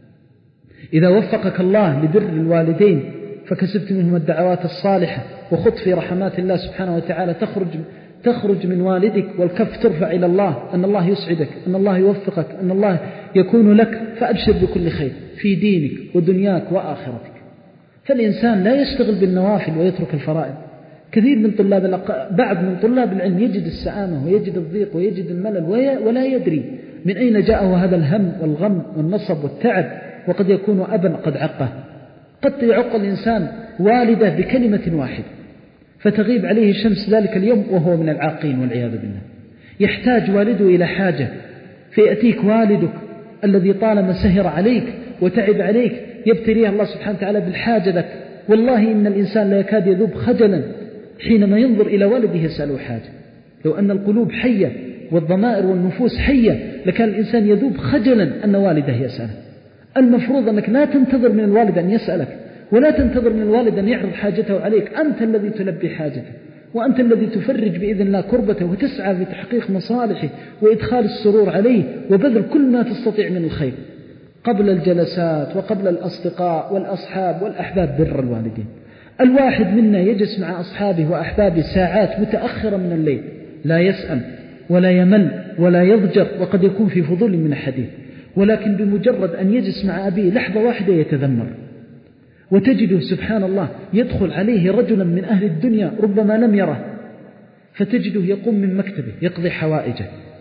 [SPEAKER 2] إذا وفقك الله لبر الوالدين فكسبت منهم الدعوات الصالحة وخط في رحمات الله سبحانه وتعالى، تخرج تخرج من والدك والكف ترفع إلى الله، أن الله يسعدك، أن الله يوفقك، أن الله يكون لك، فأبشر بكل خير في دينك ودنياك وآخرتك. فالإنسان لا يشتغل بالنوافل ويترك الفرائض. كثير من طلاب الأق... بعض من طلاب العلم يجد السآمة ويجد الضيق ويجد الملل وي... ولا يدري من أين جاءه هذا الهم والغم والنصب والتعب، وقد يكون أبا قد عقه. قد يعق الإنسان والده بكلمة واحدة فتغيب عليه شمس ذلك اليوم وهو من العاقين والعياذ بالله. يحتاج والده إلى حاجة فيأتيك والدك الذي طالما سهر عليك وتعب عليك يبتليه الله سبحانه وتعالى بالحاجة لك. والله إن الإنسان لا يكاد يذوب خجلا حينما ينظر إلى والده يسأله حاجة. لو أن القلوب حية والضمائر والنفوس حية لكان الإنسان يذوب خجلا أن والده يسأله. المفروض أنك لا تنتظر من الوالد أن يسألك، ولا تنتظر من الوالد أن يعرض حاجته عليك. أنت الذي تلبي حاجته، وأنت الذي تفرج بإذن الله كربته وتسعى في تحقيق مصالحه وإدخال السرور عليه وبذل كل ما تستطيع من الخير قبل الجلسات وقبل الأصدقاء والأصحاب والأحباب. بر الوالدين. الواحد منا يجلس مع أصحابه وأحبابه ساعات متأخرة من الليل لا يسأل ولا يمل ولا يضجر، وقد يكون في فضول من الحديث، ولكن بمجرد أن يجلس مع أبيه لحظة واحدة يتذمر. وتجده سبحان الله يدخل عليه رجلا من أهل الدنيا ربما لم يره، فتجده يقوم من مكتبه يقضي حوائجه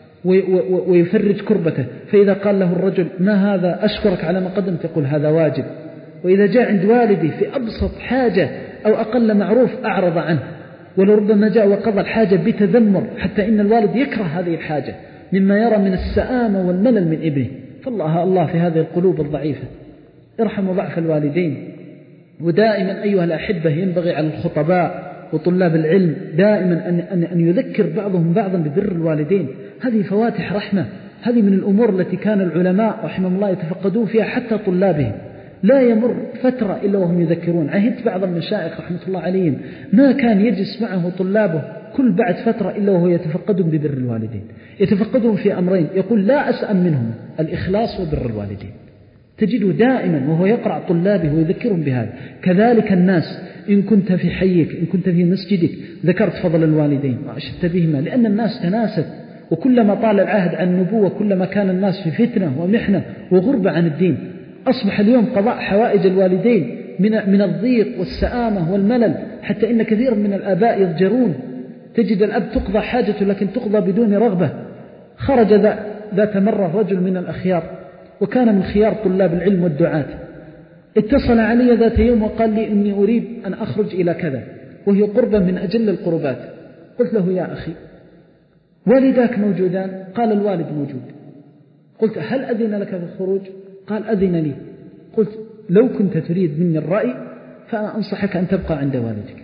[SPEAKER 2] ويفرج كربته، فإذا قال له الرجل ما هذا أشكرك على ما قدمت يقول هذا واجب. وإذا جاء عند والدي في أبسط حاجة أو أقل معروف أعرض عنه، ولربما جاء وقضى الحاجة بتذمر حتى إن الوالد يكره هذه الحاجة مما يرى من السآمة والملل من ابنه. فالله الله في هذه القلوب الضعيفة ارحموا ضعف الوالدين. ودائما أيها الأحبة ينبغي على الخطباء وطلاب العلم دائما أن, أن, أن يذكر بعضهم بعضا ببر الوالدين. هذه فواتح رحمة، هذه من الأمور التي كان العلماء رحمهم الله يتفقدون فيها حتى طلابهم. لا يمر فترة إلا وهم يذكرون. عهدت بعض المشايخ رحمة الله عليهم ما كان يجلس معه طلابه كل بعد فترة إلا وهو يتفقدون ببر الوالدين. يتفقدون في أمرين، يقول لا أسأم منهم الإخلاص وبر الوالدين. تجده دائما وهو يقرأ طلابه ويذكرهم بهذا. كذلك الناس، إن كنت في حيك إن كنت في مسجدك ذكرت فضل الوالدين وأشدت بهما، لأن الناس تناست، وكلما طال العهد عن النبوة كلما كان الناس في فتنة ومحنة وغربة عن الدين. أصبح اليوم قضاء حوائج الوالدين من من الضيق والسآمة والملل، حتى إن كثير من الآباء يضجرون. تجد الأب تقضى حاجته لكن تقضى بدون رغبة. خرج ذات مرة رجل من الأخيار وكان من خيار طلاب العلم والدعاة، اتصل علي ذات يوم وقال لي إني أريد أن أخرج إلى كذا، وهي قربة من أجل القربات. قلت له يا أخي والداك موجودان؟ قال الوالد موجود. قلت هل أذن لك في الخروج؟ قال أذن لي. قلت لو كنت تريد مني الرأي فأنا أنصحك أن تبقى عند والدك.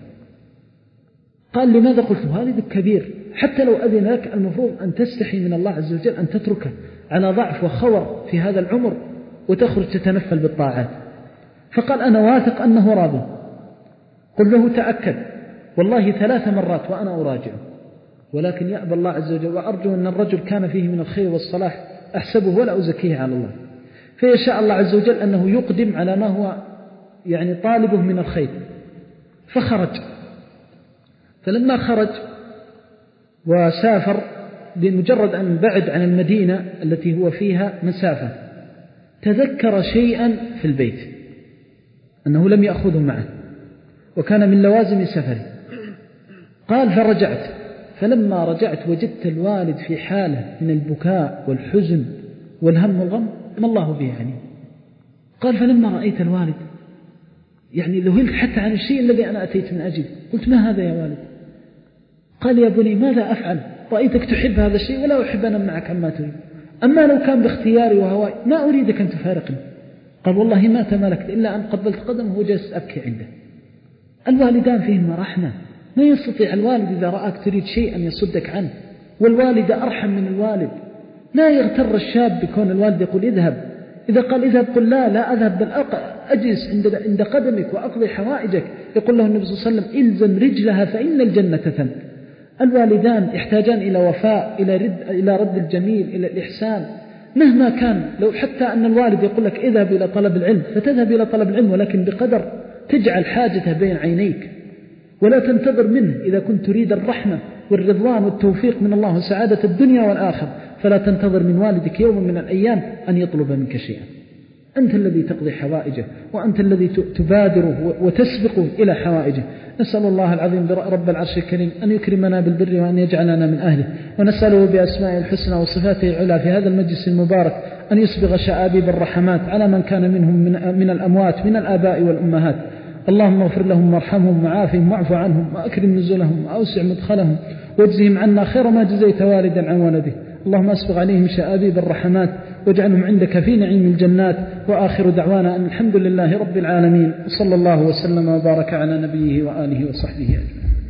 [SPEAKER 2] قال لماذا؟ قلت والدك كبير، حتى لو أذن لك المفروض أن تستحي من الله عز وجل أن تتركه على ضعف وخور في هذا العمر وتخرج تتنفل بالطاعات. فقال أنا واثق أنه راضي. قل له تأكد والله ثلاث مرات وأنا أراجعه، ولكن يأبى الله عز وجل، وأرجو أن الرجل كان فيه من الخير والصلاح أحسبه ولا أزكيه على الله، فيشاء الله عز وجل أنه يقدم على ما هو يعني طالبه من الخير. فخرج. فلما خرج وسافر بمجرد أن بعد عن المدينة التي هو فيها مسافة، تذكر شيئا في البيت أنه لم يأخذه معه وكان من لوازم سفره. قال فرجعت، فلما رجعت وجدت الوالد في حالة من البكاء والحزن والهم والغم ما الله به يعني. قال فلما رأيت الوالد يعني ذهلت حتى عن الشيء الذي أنا أتيت من أجله. قلت ما هذا يا والد؟ قال يا بني ماذا أفعل؟ رأيتك تحب هذا الشيء ولا أحب أنا معك عما تريد، أما لو كان باختياري وهواي ما أريدك أن تفارقني. قال والله ما تملكت إلا أن قبلت قدمه وجلست أبكي عنده. الوالدان فيهما رحمة، ما يستطيع الوالد إذا رأك تريد شيء أن يصدك عنه، والوالد أرحم من الوالد. لا يغتر الشاب بكون الوالد يقول اذهب، إذا قال اذهب قل لا لا أذهب بل أجلس عند عند قدمك وأقضي حوائجك. يقول له النبي صلى الله عليه وسلم إلزم رجلها فإن الجنة ثم. الوالدان يحتاجان إلى وفاء، إلى رد, إلى رد الجميل، إلى الإحسان مهما كان. لو حتى أن الوالد يقول لك اذهب إلى طلب العلم فتذهب إلى طلب العلم، ولكن بقدر تجعل حاجته بين عينيك، ولا تنتظر منه. إذا كنت تريد الرحمة والرضوان والتوفيق من الله وسعادة الدنيا والآخرة فلا تنتظر من والدك يوم من الأيام أن يطلب منك شيئا. أنت الذي تقضي حوائجه، وأنت الذي تبادره وتسبقه إلى حوائجه. نسأل الله العظيم رب العرش الكريم أن يكرمنا بالبر وأن يجعلنا من أهله، ونسأله بأسمائه الحسنى وصفاته العلى في هذا المجلس المبارك أن يسبغ شآبيب الرحمات على من كان منهم من, من الأموات من الآباء والأمهات. اللهم اغفر لهم وارحمهم وعافهم واعف عنهم وأكرم نزلهم وأوسع مدخلهم واجزهم عنا خير ما جزيت والدا عن ولده. اللهم أسبغ عليهم شآبيب الرحمات واجعلهم عندك في نعيم الجنات. وآخر دعوانا أن الحمد لله رب العالمين، صلى الله وسلم وبارك على نبيه وآله وصحبه أجمعين.